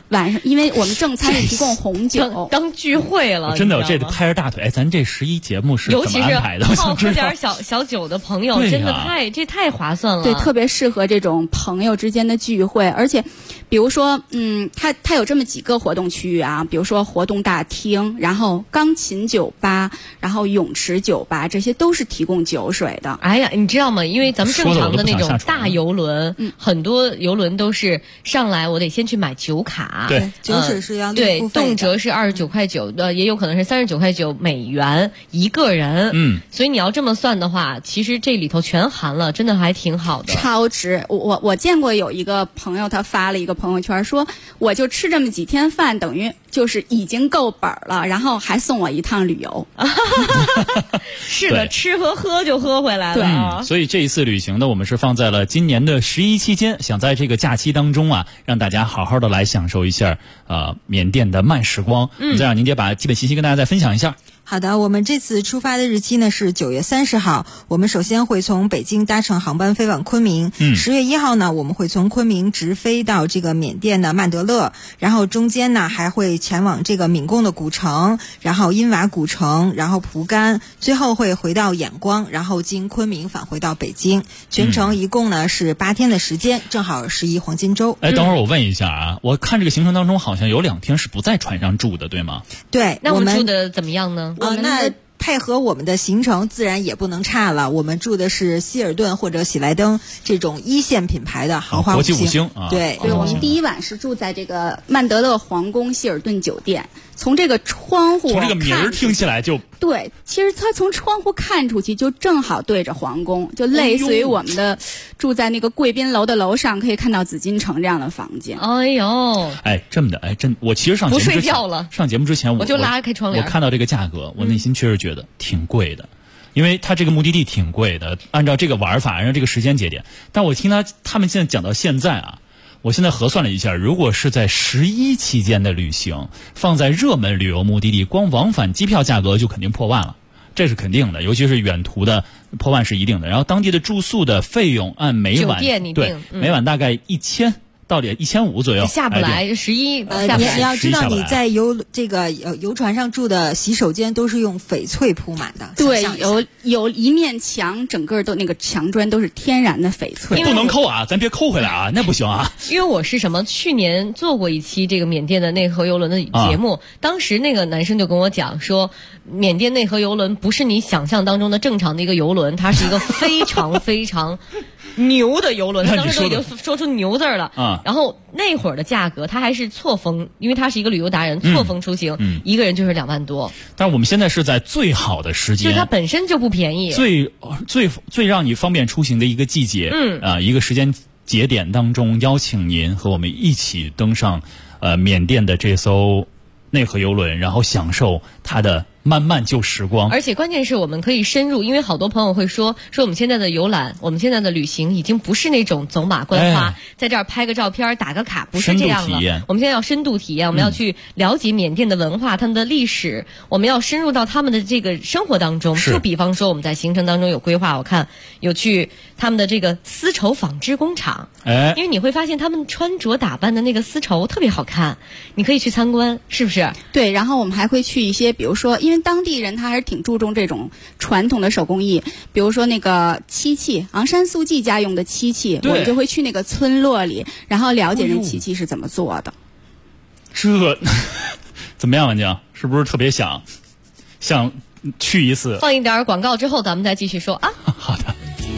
晚上，因为我们正餐是提供红酒， 当聚会了。 真的，我这得拍着大腿。哎，咱这11节目是怎么安排的？ 尤其是好喝点小酒的朋友，真的太划算了。 对，特别适合这种朋友之间的聚会。而且，比如说，它有这么几个活动区域啊，比如说活动大厅，然后钢琴酒吧，然后泳池酒吧，这些都是提供酒水的。 哎呀，你知道吗？因为咱们正常的那种大游轮，很多游轮都是上来我得先去买酒卡。 对， 酒水是要对，动辄是29.9，也有可能是39.9美元一个人。所以你要这么算的话，其实这里头全含了，真的还挺好的， 超值。我见过有一个朋友，他发了一个朋友圈说，我就吃这么几天饭，等于就是已经够本了，然后还送我一趟旅游。 是的，吃和喝就喝回来了啊。 所以这一次旅行呢，我们是放在了今年的11期间，想在这个假期当中啊，让大家好好的来享受一下缅甸的慢时光。再让宁姐把基本信息跟大家再分享一下。 好的，我们这次出发的日期呢是9月30号。我们首先会从北京搭乘航班飞往昆明。10月1号呢，我们会从昆明直飞到这个缅甸的曼德勒，然后中间呢还会前往这个闽贡的古城，然后殷瓦古城，然后蒲甘，最后会回到眼光，然后经昆明返回到北京。全程一共呢是8天的时间，正好11黄金周。 哎，等会儿我问一下啊，我看这个行程当中好像有2天是不在船上住的，对吗？ 对， 那我们住的怎么样呢？ 那配合我们的行程自然也不能差了。我们住的是希尔顿或者喜来登这种1线品牌的豪华国际5星啊。对， 我们第一晚是住在这个曼德勒皇宫希尔顿酒店。从这个窗户， 从这个名儿听起来就对，其实它从窗户看出去就正好对着皇宫，就类似于我们的住在那个贵宾楼的楼上可以看到紫禁城这样的房间。 哎呦， 哎，这么的，哎，真，我其实上节目之前不睡觉了， 上节目之前我就拉开窗帘， 我看到这个价格，我内心确实觉得挺贵的。因为它这个目的地挺贵的，按照这个玩法，按照这个时间节点，但我听他们现在讲到现在啊，我现在核算了一下，如果是在11期间的旅行，放在热门旅游目的地，光往返机票价格就肯定破万了，这是肯定的，尤其是远途的破万是一定的。然后当地的住宿的费用按每晚，对，每晚大概1000到1500左右， 下不来11，下不来。 你要知道你在游船上住的洗手间都是用翡翠铺满的， 对，有一面墙，整个都那个墙砖都是天然的翡翠。 不能抠啊，咱别抠回来啊，那不行啊。 因为我是去年做过一期这个缅甸的内河游轮的节目，当时那个男生就跟我讲说，缅甸内河游轮不是你想象当中的正常的一个游轮，它是一个非常非常牛的游轮，他当时都已经说出牛字了啊。然后那会儿的价格，他还是错峰，因为他是一个旅游达人，错峰出行，一个人就是2万多。 但是我们现在是在最好的时间， 就是它本身就不便宜， 最让你方便出行的一个季节，一个时间节点当中，邀请您和我们一起登上缅甸的这艘内河游轮，然后享受它的慢慢旧时光。 而且关键是我们可以深入，因为好多朋友会说我们现在的游览，我们现在的旅行已经不是那种走马观花，在这儿拍个照片打个卡，不是这样了。我们现在要深度体验，我们要去了解缅甸的文化，他们的历史，我们要深入到他们的这个生活当中。就比方说我们在行程当中有规划，我看有去他们的这个丝绸纺织工厂，因为你会发现他们穿着打扮的那个丝绸特别好看，你可以去参观，是不是？ 对，然后我们还会去一些，比如说因为当地人他还是挺注重这种传统的手工艺，比如说那个漆器，昂山素季家用的漆器，我们就会去那个村落里，然后了解那漆器是怎么做的。 这怎么样，文静？是不是特别想去一次？ 放一点广告之后，咱们再继续说啊。 好的。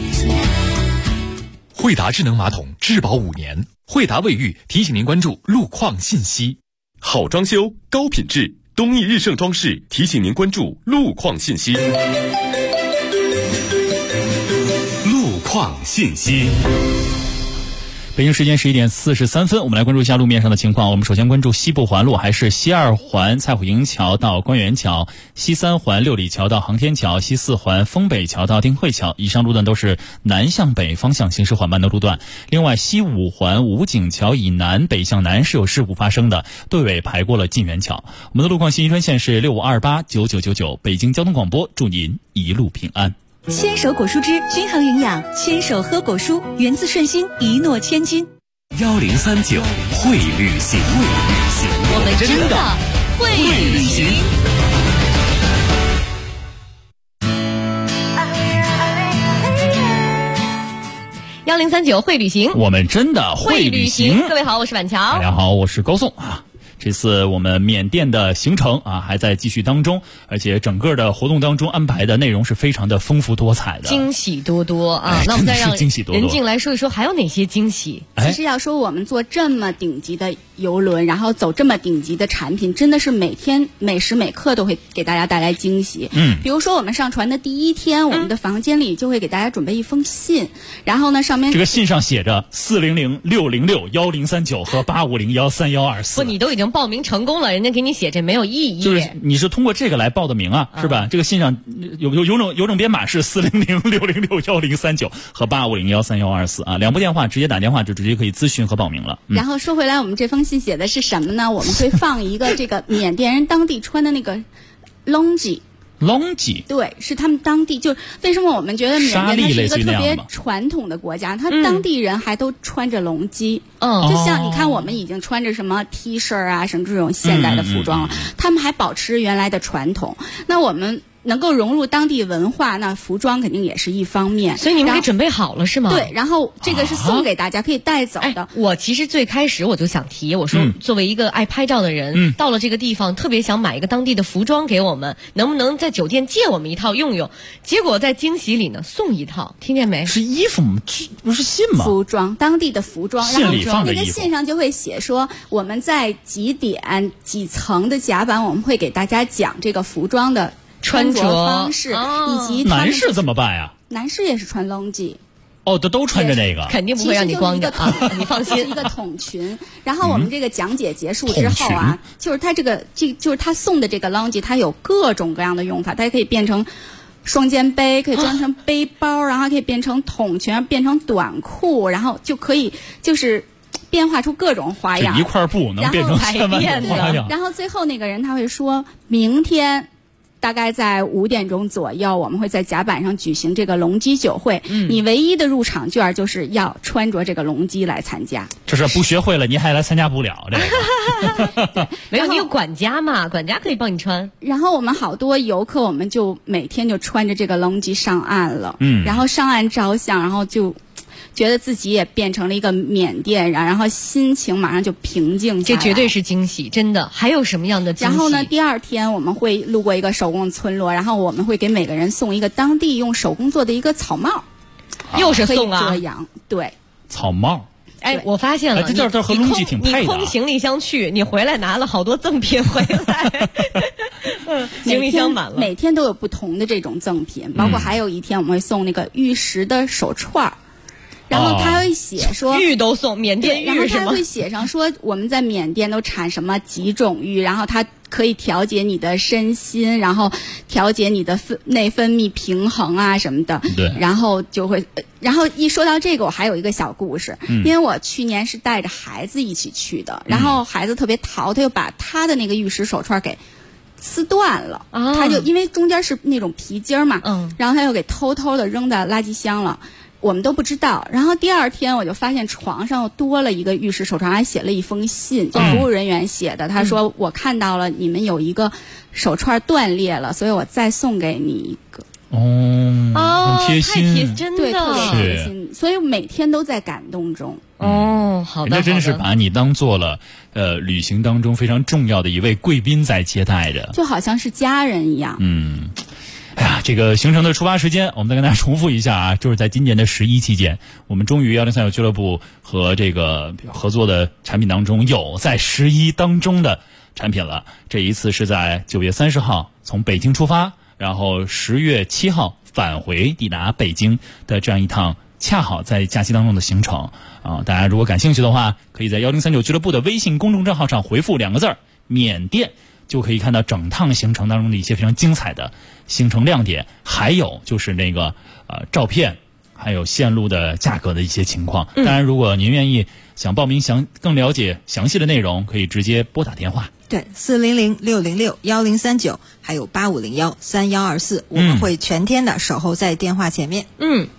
惠达智能马桶质保5年，惠达卫浴提醒您关注路况信息。 好装修，高品质。东义日盛装饰提醒您关注路况信息。路况信息。 北京时间11点43分，我们来关注一下路面上的情况。我们首先关注西部环路，还是西2环蔡虎营桥到官园桥，西3环六里桥到航天桥，西4环丰北桥到丁慧桥，以上路段都是南向北方向行驶缓慢的路段。另外，西5环武警桥以南北向南是有事故发生的，队尾排过了晋源桥。我们的路况信息专线是65289999，北京交通广播，祝您一路平安。 牵手果蔬汁均衡营养，牵手喝果蔬，源自顺心，一诺千金。 1039会旅行， 我们真的会旅行。1039会旅行， 我们真的会旅行。 各位好，我是婉乔。 大家好，我是高颂啊。这次我们缅甸的行程啊还在继续当中，而且整个的活动当中安排的内容是非常的丰富多彩的， 惊喜多多啊！那我们再让任静来说一说还有哪些惊喜。 其实要说我们做这么顶级的邮轮，然后走这么顶级的产品，真的是每天每时每刻都会给大家带来惊喜。比如说我们上船的第一天，我们的房间里就会给大家准备一封信，然后呢上面这个信上写着400-606-1039和850-13124。 不，你都已经报名成功了，人家给你写这没有意义。 就是你是通过这个来报的名啊，是吧？这个信上邮政编码是400-606-1039和850-13124啊，两部电话直接打电话就直接可以咨询和报名了。 然后说回来，我们这封信写的是什么呢？我们会放一个这个缅甸人当地穿的那个 longi。对，是他们当地，就为什么我们觉得缅甸它是一个特别传统的国家，他当地人还都穿着龙基。就像你看我们已经穿着什么 T 恤啊什么这种现代的服装了，他们还保持原来的传统。那我们能够融入当地文化，那服装肯定也是一方面。 所以你们给准备好了是吗？ 对，然后这个是送给大家，可以带走的。 我其实最开始我就想提，我说作为一个爱拍照的人，到了这个地方特别想买一个当地的服装给我们，能不能在酒店借我们一套用用？结果在惊喜里呢送一套，听见没？ 是衣服吗？不是信吗？ 服装，当地的服装，然后那个信里放的衣服。 信上就会写说我们在几点几层的甲板，我们会给大家讲这个服装的穿着方式，以及男士怎么办呀？ 男士也是穿 longi。 都穿着这个， 肯定不会让你光着啊！你放心， 是一个筒裙。然后我们这个讲解结束之后啊，就是它就是他送的这个 longi， 它有各种各样的用法，它可以变成双肩背，可以装成背包，然后可以变成筒裙，变成短裤，然后就可以就是变化出各种花样。 一块布能变成千万种花样。 然后最后那个人他会说，明天大概在5点钟左右，我们会在甲板上举行这个龙基酒会。你唯一的入场券就是要穿着这个龙基来参加。 这是不学会了，您还来参加不了这个。 没有，你有管家嘛？管家可以帮你穿。 然后我们好多游客，我们就每天就穿着这个龙基上岸了。然后上岸照相，然后就觉得自己也变成了一个缅甸人，然后心情马上就平静下来。 这绝对是惊喜，真的。还有什么样的惊喜？ 然后呢，第二天我们会路过一个手工村落，然后我们会给每个人送一个当地用手工做的一个草帽， 又是送啊， 遮阳。对， 草帽。 我发现了， 这和龙基挺配的。 你空行李箱去，你回来拿了好多赠品回来，行李箱满了。 每天都有不同的这种赠品，包括还有一天我们会送那个玉石的手串。然后他会写说玉都送，缅甸玉是吗？ 然后他会写上说我们在缅甸都产什么几种玉，然后它可以调节你的身心，然后调节你的内分泌平衡啊什么的。 对。 然后就会，然后一说到这个，我还有一个小故事，因为我去年是带着孩子一起去的，然后孩子特别淘，他就把他的那个玉石手串给撕断了，他就因为中间是那种皮筋嘛，然后他又给偷偷的扔到垃圾箱了。我们都不知道，然后第二天我就发现床上又多了一个玉石手串，还写了一封信，就服务人员写的。他说我看到了你们有一个手串断裂了，所以我再送给你一个。 很贴心， 真的对，特别贴心，所以每天都在感动中。 好的， 人家真是把你当做了旅行当中非常重要的一位贵宾在接待着， 就好像是家人一样。 哎呀，这个行程的出发时间，我们再跟大家重复一下啊，就是在今年的11期间，我们终于1039俱乐部和这个合作的产品当中有在11当中的产品了。这一次是在9月30号从北京出发，然后10月7号返回抵达北京的这样一趟恰好在假期当中的行程啊。大家如果感兴趣的话，可以在1039俱乐部的微信公众账号上回复2个字缅甸，就可以看到整趟行程当中的一些非常精彩的行程亮点，还有就是那个照片，还有线路的价格的一些情况。当然，如果您愿意想报名更了解详细的内容，可以直接拨打电话。 对，400-606-1039，还有850-13124，我们会全天的守候在电话前面。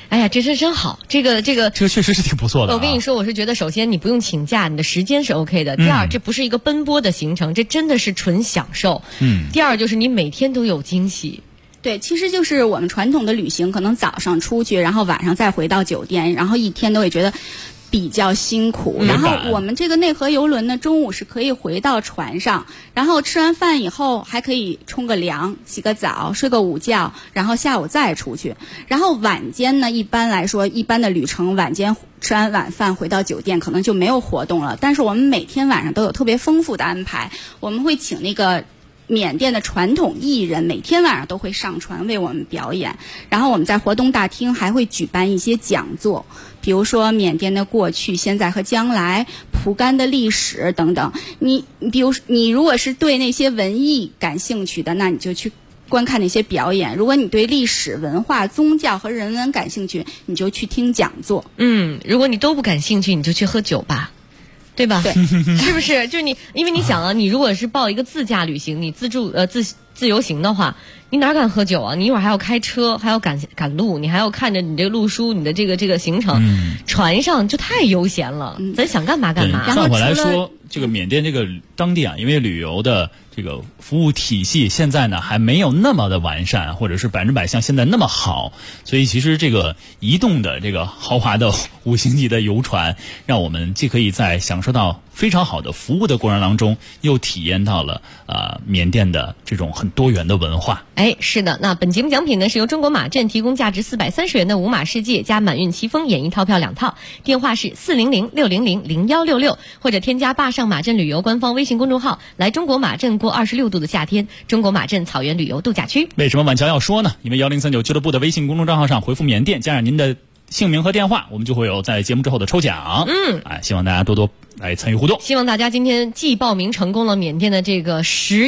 哎呀，这真好，这个确实是挺不错的。 我跟你说，我是觉得，首先你不用请假，你的时间是 OK 的。第二，这不是一个奔波的行程，这真的是纯享受。第二就是你每天都有惊喜。 对，其实就是我们传统的旅行，可能早上出去，然后晚上再回到酒店，然后一天都会觉得比较辛苦。然后我们这个内河游轮呢，中午是可以回到船上，然后吃完饭以后还可以冲个凉、洗个澡、睡个午觉，然后下午再出去。然后晚间呢，一般来说，一般的旅程晚间吃完晚饭回到酒店可能就没有活动了。但是我们每天晚上都有特别丰富的安排，我们会请那个缅甸的传统艺人每天晚上都会上船为我们表演，然后我们在活动大厅还会举办一些讲座，比如说缅甸的过去、现在和将来、蒲甘的历史等等。比如你如果是对那些文艺感兴趣的，那你就去观看那些表演；如果你对历史文化、宗教和人文感兴趣，你就去听讲座。 如果你都不感兴趣，你就去喝酒吧。对吧？ 对， 是不是？就是你，因为你想啊，你如果是报一个自驾旅行，你自由行的话，你哪敢喝酒啊？你一会儿还要开车，还要赶路，你还要看着你这个路书，你的这个行程，船上就太悠闲了，咱想干嘛干嘛。 换回来说，这个缅甸这个当地啊，因为旅游的这个服务体系现在呢还没有那么的完善，或者是100%像现在那么好，所以其实这个移动的这个豪华的5星级的游船，让我们既可以在享受到非常好的服务的过程当中，又体验到了缅甸的这种很多元的文化。 是的，那本节目奖品呢是由中国马镇提供价值430元的5马世界加满运奇峰演艺套票2套，电话是400-600-0166，或者添加坝上马镇旅游官方微信公众号，来中国马镇过26度的夏天，中国马镇草原旅游度假区。 为什么晚桥要说呢？因为1039俱乐部的微信公众账号上回复缅甸，加上您的姓名和电话，我们就会有在节目之后的抽奖。希望大家多多来参与互动。 希望大家今天既报名成功了缅甸的这个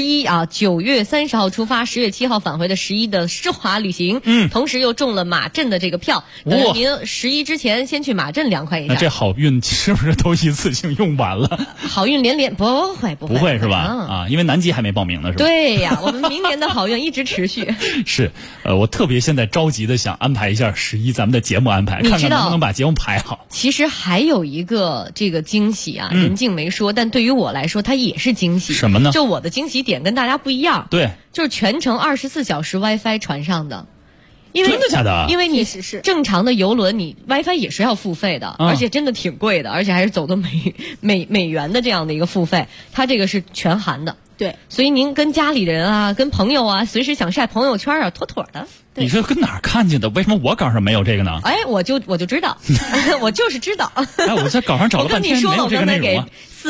9月30号出发，10月7号返回的11的奢华旅行，同时又中了马镇的这个票。您11之前先去马镇凉快一下。 那这好运是不是都一次性用完了？ 好运连连，不会是吧？因为南极还没报名呢，是吧？ 对呀，我们明年的好运一直持续。 是，我特别现在着急的想安排一下11咱们的节目安排，看看能不能把节目排好。 其实还有一个这个惊喜啊，任静没说，但对于我来说它也是惊喜。 什么呢？ 就我的惊喜点跟大家不一样。 对， 就是全程24小时 WiFi 船上的。因为真的假的？ 因为你是正常的游轮，你 WiFi 也是要付费的，而且真的挺贵的，而且还是走的美元的这样的一个付费，它这个是全含的。 对， 所以您跟家里人啊、跟朋友啊，随时想晒朋友圈啊，妥妥的。 你是跟哪儿看见的？为什么我稿上没有这个呢？ 我就知道，我就是知道。 我在稿上找了半天没有这个内容啊。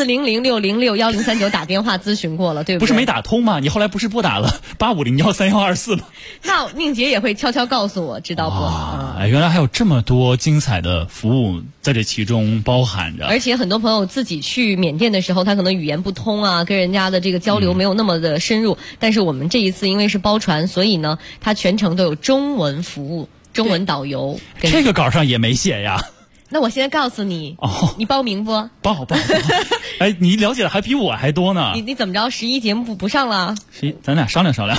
400-600-1039打电话咨询过了，对不对？ 不是没打通吗？你后来不是拨打了85013124吗？ 那宁杰也会悄悄告诉我，知道不？ 原来还有这么多精彩的服务在这其中包含着。 而且很多朋友自己去缅甸的时候，他可能语言不通啊，跟人家的这个交流没有那么的深入。但是我们这一次因为是包船，所以呢，他全程都有中文服务、中文导游。 这个稿上也没写呀。 那我现在告诉你，你报名不？ 报。你了解的还比我还多呢。 你怎么着？11节目不上了？ 咱俩商量商量。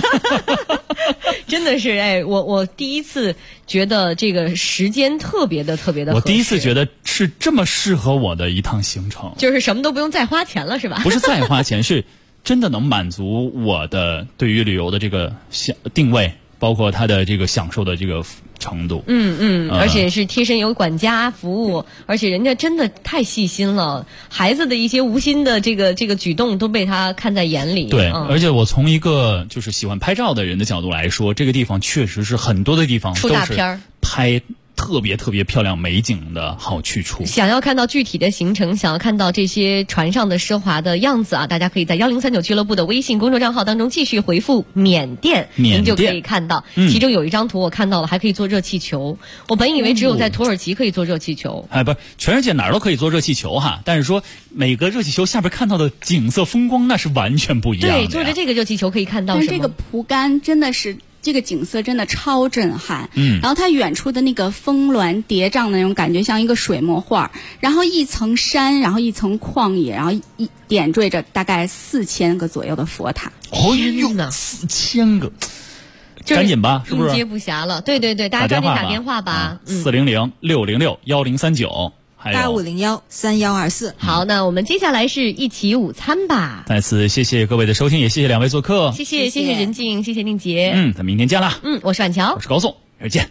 真的是我第一次觉得这个时间特别的合适。 我第一次觉得是这么适合我的一趟行程， 就是什么都不用再花钱了，是吧？ 不是再花钱，是真的能满足我的对于旅游的这个定位，包括它的这个享受的这个程度。 而且是贴身有管家服务，而且人家真的太细心了，孩子的一些无心的这个举动都被他看在眼里。 对，而且我从一个就是喜欢拍照的人的角度来说，这个地方确实是很多的地方都是拍特别特别漂亮美景的好去处。 想要看到具体的行程，想要看到这些船上的奢华的样子啊，大家可以在1039俱乐部的微信公众账号当中继续回复缅甸，您就可以看到。其中有一张图我看到了，还可以坐热气球。我本以为只有在土耳其可以坐热气球。 不是，全世界哪儿都可以坐热气球哈，但是说每个热气球下边看到的景色风光那是完全不一样的。 对，坐着这个热气球可以看到什么？ 但这个蒲甘真的是。这个景色真的超震撼，然后它远处的那个峰峦叠嶂的那种感觉像一个水墨画，然后一层山，然后一层旷野，然后一点缀着大概4000个左右的佛塔。 哦哟，4000个！ 赶紧吧，是不是？ 应接不暇了。对对对，大家抓紧打电话吧。 400-606-1039，还有 8501-3124。 好，那我们接下来是一起午餐吧。 再次谢谢各位的收听，也谢谢两位做客。 谢谢任静，谢谢宁杰。 咱明天见啦。 我是婉乔， 我是高颂，明儿见。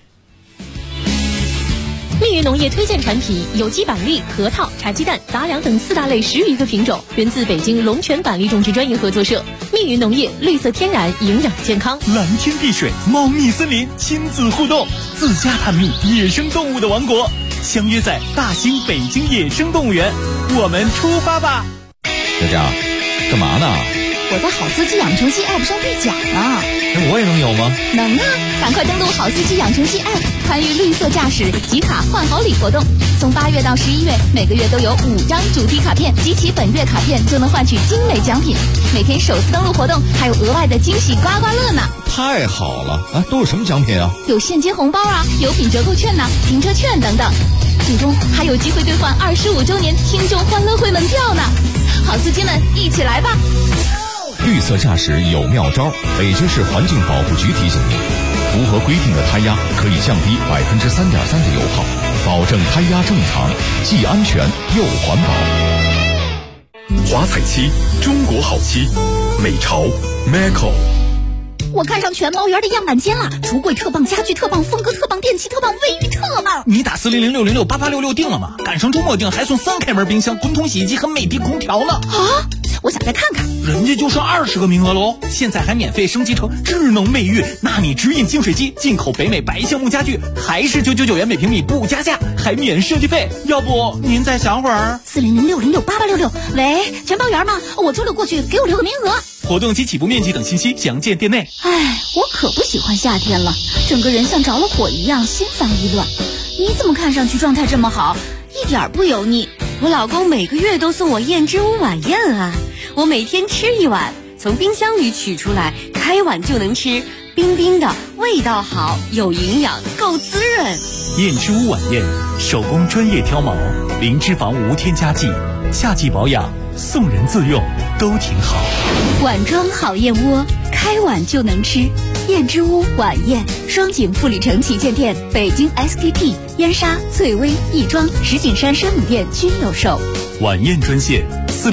密云农业推荐产品有机板栗、核桃、茶鸡蛋、杂粮等4大类10余个品种，源自北京龙泉板栗种植专业合作社。密云农业，绿色天然，营养健康。 蓝天碧水，茂密森林，亲子互动，自家探秘野生动物的王国，相约在大兴北京野生动物园，我们出发吧！ 佳佳，干嘛呢？ 我在好司机养成系 App 上兑奖呢。 我也能有吗？ 能啊！赶快登录好司机养成系 App， 参与绿色驾驶集卡换好礼活动。从8月到11月，每个月都有5张主题卡片，集齐本月卡片就能换取精美奖品。每天首次登录活动还有额外的惊喜刮刮乐呢！ 太好了啊！都有什么奖品啊？ 有现金红包啊，油品折扣券呐，停车券等等。最终还有机会兑换25周年听众欢乐会门票呢！好司机们，一起来吧！ 绿色驾驶有妙招，北京市环境保护局提醒您，符合规定的胎压可以降低3.3%的油耗，保证胎压正常，既安全又环保。 华彩漆，中国好漆，美潮 Macco。 我看上全包园的样板间了，橱柜特棒，家具特棒，风格特棒，电器特棒，卫浴特棒。 你打400-606-8866订了吗？赶上周末订还送3开门冰箱、滚筒洗衣机和美的空调呢。 啊！我想再看看， 人家就剩20个名额喽！现在还免费升级成智能卫浴，纳米直饮净水机，进口北美白橡木家具，还是999元每平米不加价，还免设计费。要不您再想会儿 ？400-606-8866。喂，全包园吗？我周六过去，给我留个名额。 活动及起步面积等信息详见店内。 哎，我可不喜欢夏天了，整个人像着了火一样，心烦意乱。你怎么看上去状态这么好，一点不油腻？ 我老公每个月都送我燕之屋晚宴啊，我每天吃一碗，从冰箱里取出来，开碗就能吃，冰冰的，味道好，有营养，够滋润。 燕之屋晚宴，手工专业挑毛，零脂肪无添加剂，夏季保养，送人自用，都挺好。 碗装好燕窝，开碗就能吃。燕之屋晚宴，双井富里城旗舰店、北京 SKP、燕莎、翠微、亦庄、石景山生乳店均有售。 晚宴专线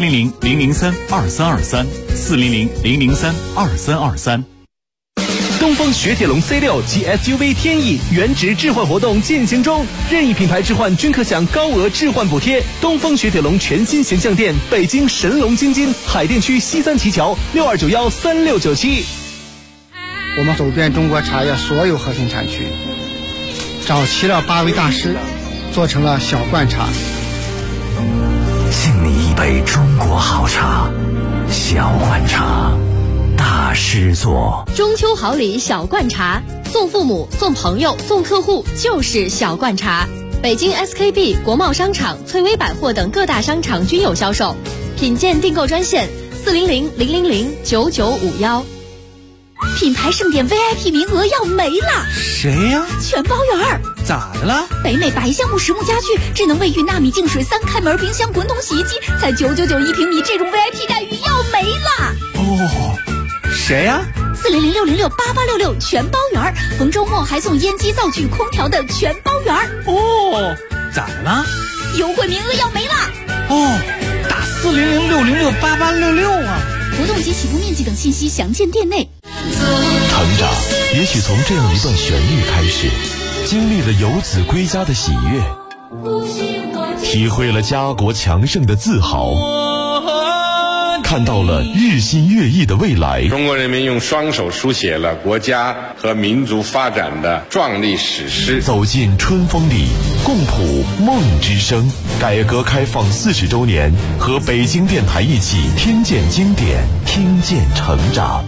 400-003-2323，400-003-2323。 东风雪铁龙 C6 及 SUV 天翼原值置换活动进行中，任意品牌置换均可享高额置换补贴。东风雪铁龙全新形象店，北京神龙京津海淀区西三旗桥62913697。 我们走遍中国茶叶所有核心产区，找齐了8位大师，做成了小罐茶。 敬你一杯中国好茶，小罐茶，大师做。 中秋好礼小罐茶，送父母、送朋友、送客户就是小罐茶。北京 SKP、国贸商场、翠微百货等各大商场均有销售。品鉴订购专线400-000-9951。 品牌盛典 VIP 名额要没了。 谁呀？ 全包园。 咋的了？ 北美白橡木实木家具、智能卫浴、纳米净水、3开门冰箱、滚筒洗衣机，才999一平米，这种 VIP 待遇要没了。 哦，谁呀 ？400-606-8866全包园，逢周末还送烟机、灶具、空调的全包园。 哦，咋的了？ 优惠名额要没了。 哦，打400-606-8866啊！ 活动及起步面积等信息详见店内。 成长也许从这样一段旋律开始，经历了游子归家的喜悦，体会了家国强盛的自豪，看到了日新月异的未来。 中国人民用双手书写了国家和民族发展的壮丽史诗。 走进春风里，共谱梦之声。改革开放40周年，和北京电台一起听见经典，听见成长。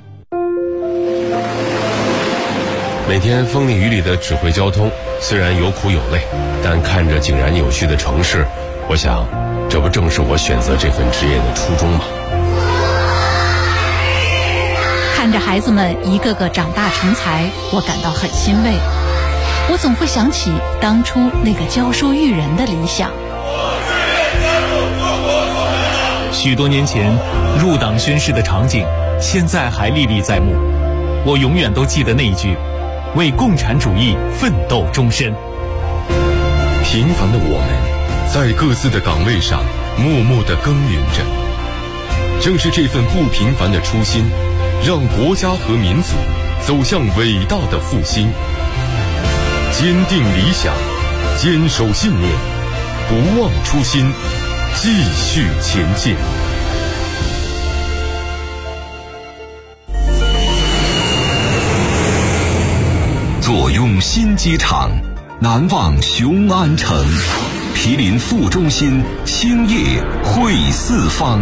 每天风里雨里的指挥交通，虽然有苦有累，但看着井然有序的城市，我想这不正是我选择这份职业的初衷吗？ 看着孩子们一个个长大成才，我感到很欣慰。我总会想起当初那个教书育人的理想。 许多年前入党宣誓的场景，现在还历历在目。 我永远都记得那一句：为共产主义奋斗终身。 平凡的我们，在各自的岗位上默默地耕耘着。正是这份不平凡的初心，让国家和民族走向伟大的复兴。坚定理想，坚守信念，不忘初心，继续前进。 坐拥新机场，难忘雄安城。毗邻副中心，兴业汇四方。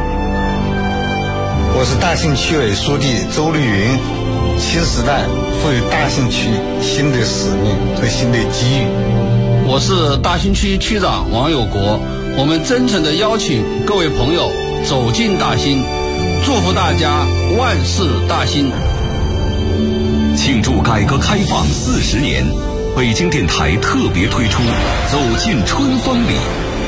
我是大兴区委书记周绿云。新时代赋予大兴区新的使命和新的机遇。 我是大兴区区长王有国。我们真诚地邀请各位朋友走进大兴，祝福大家万事大兴。 庆祝改革开放40年，北京电台特别推出《走进春风里》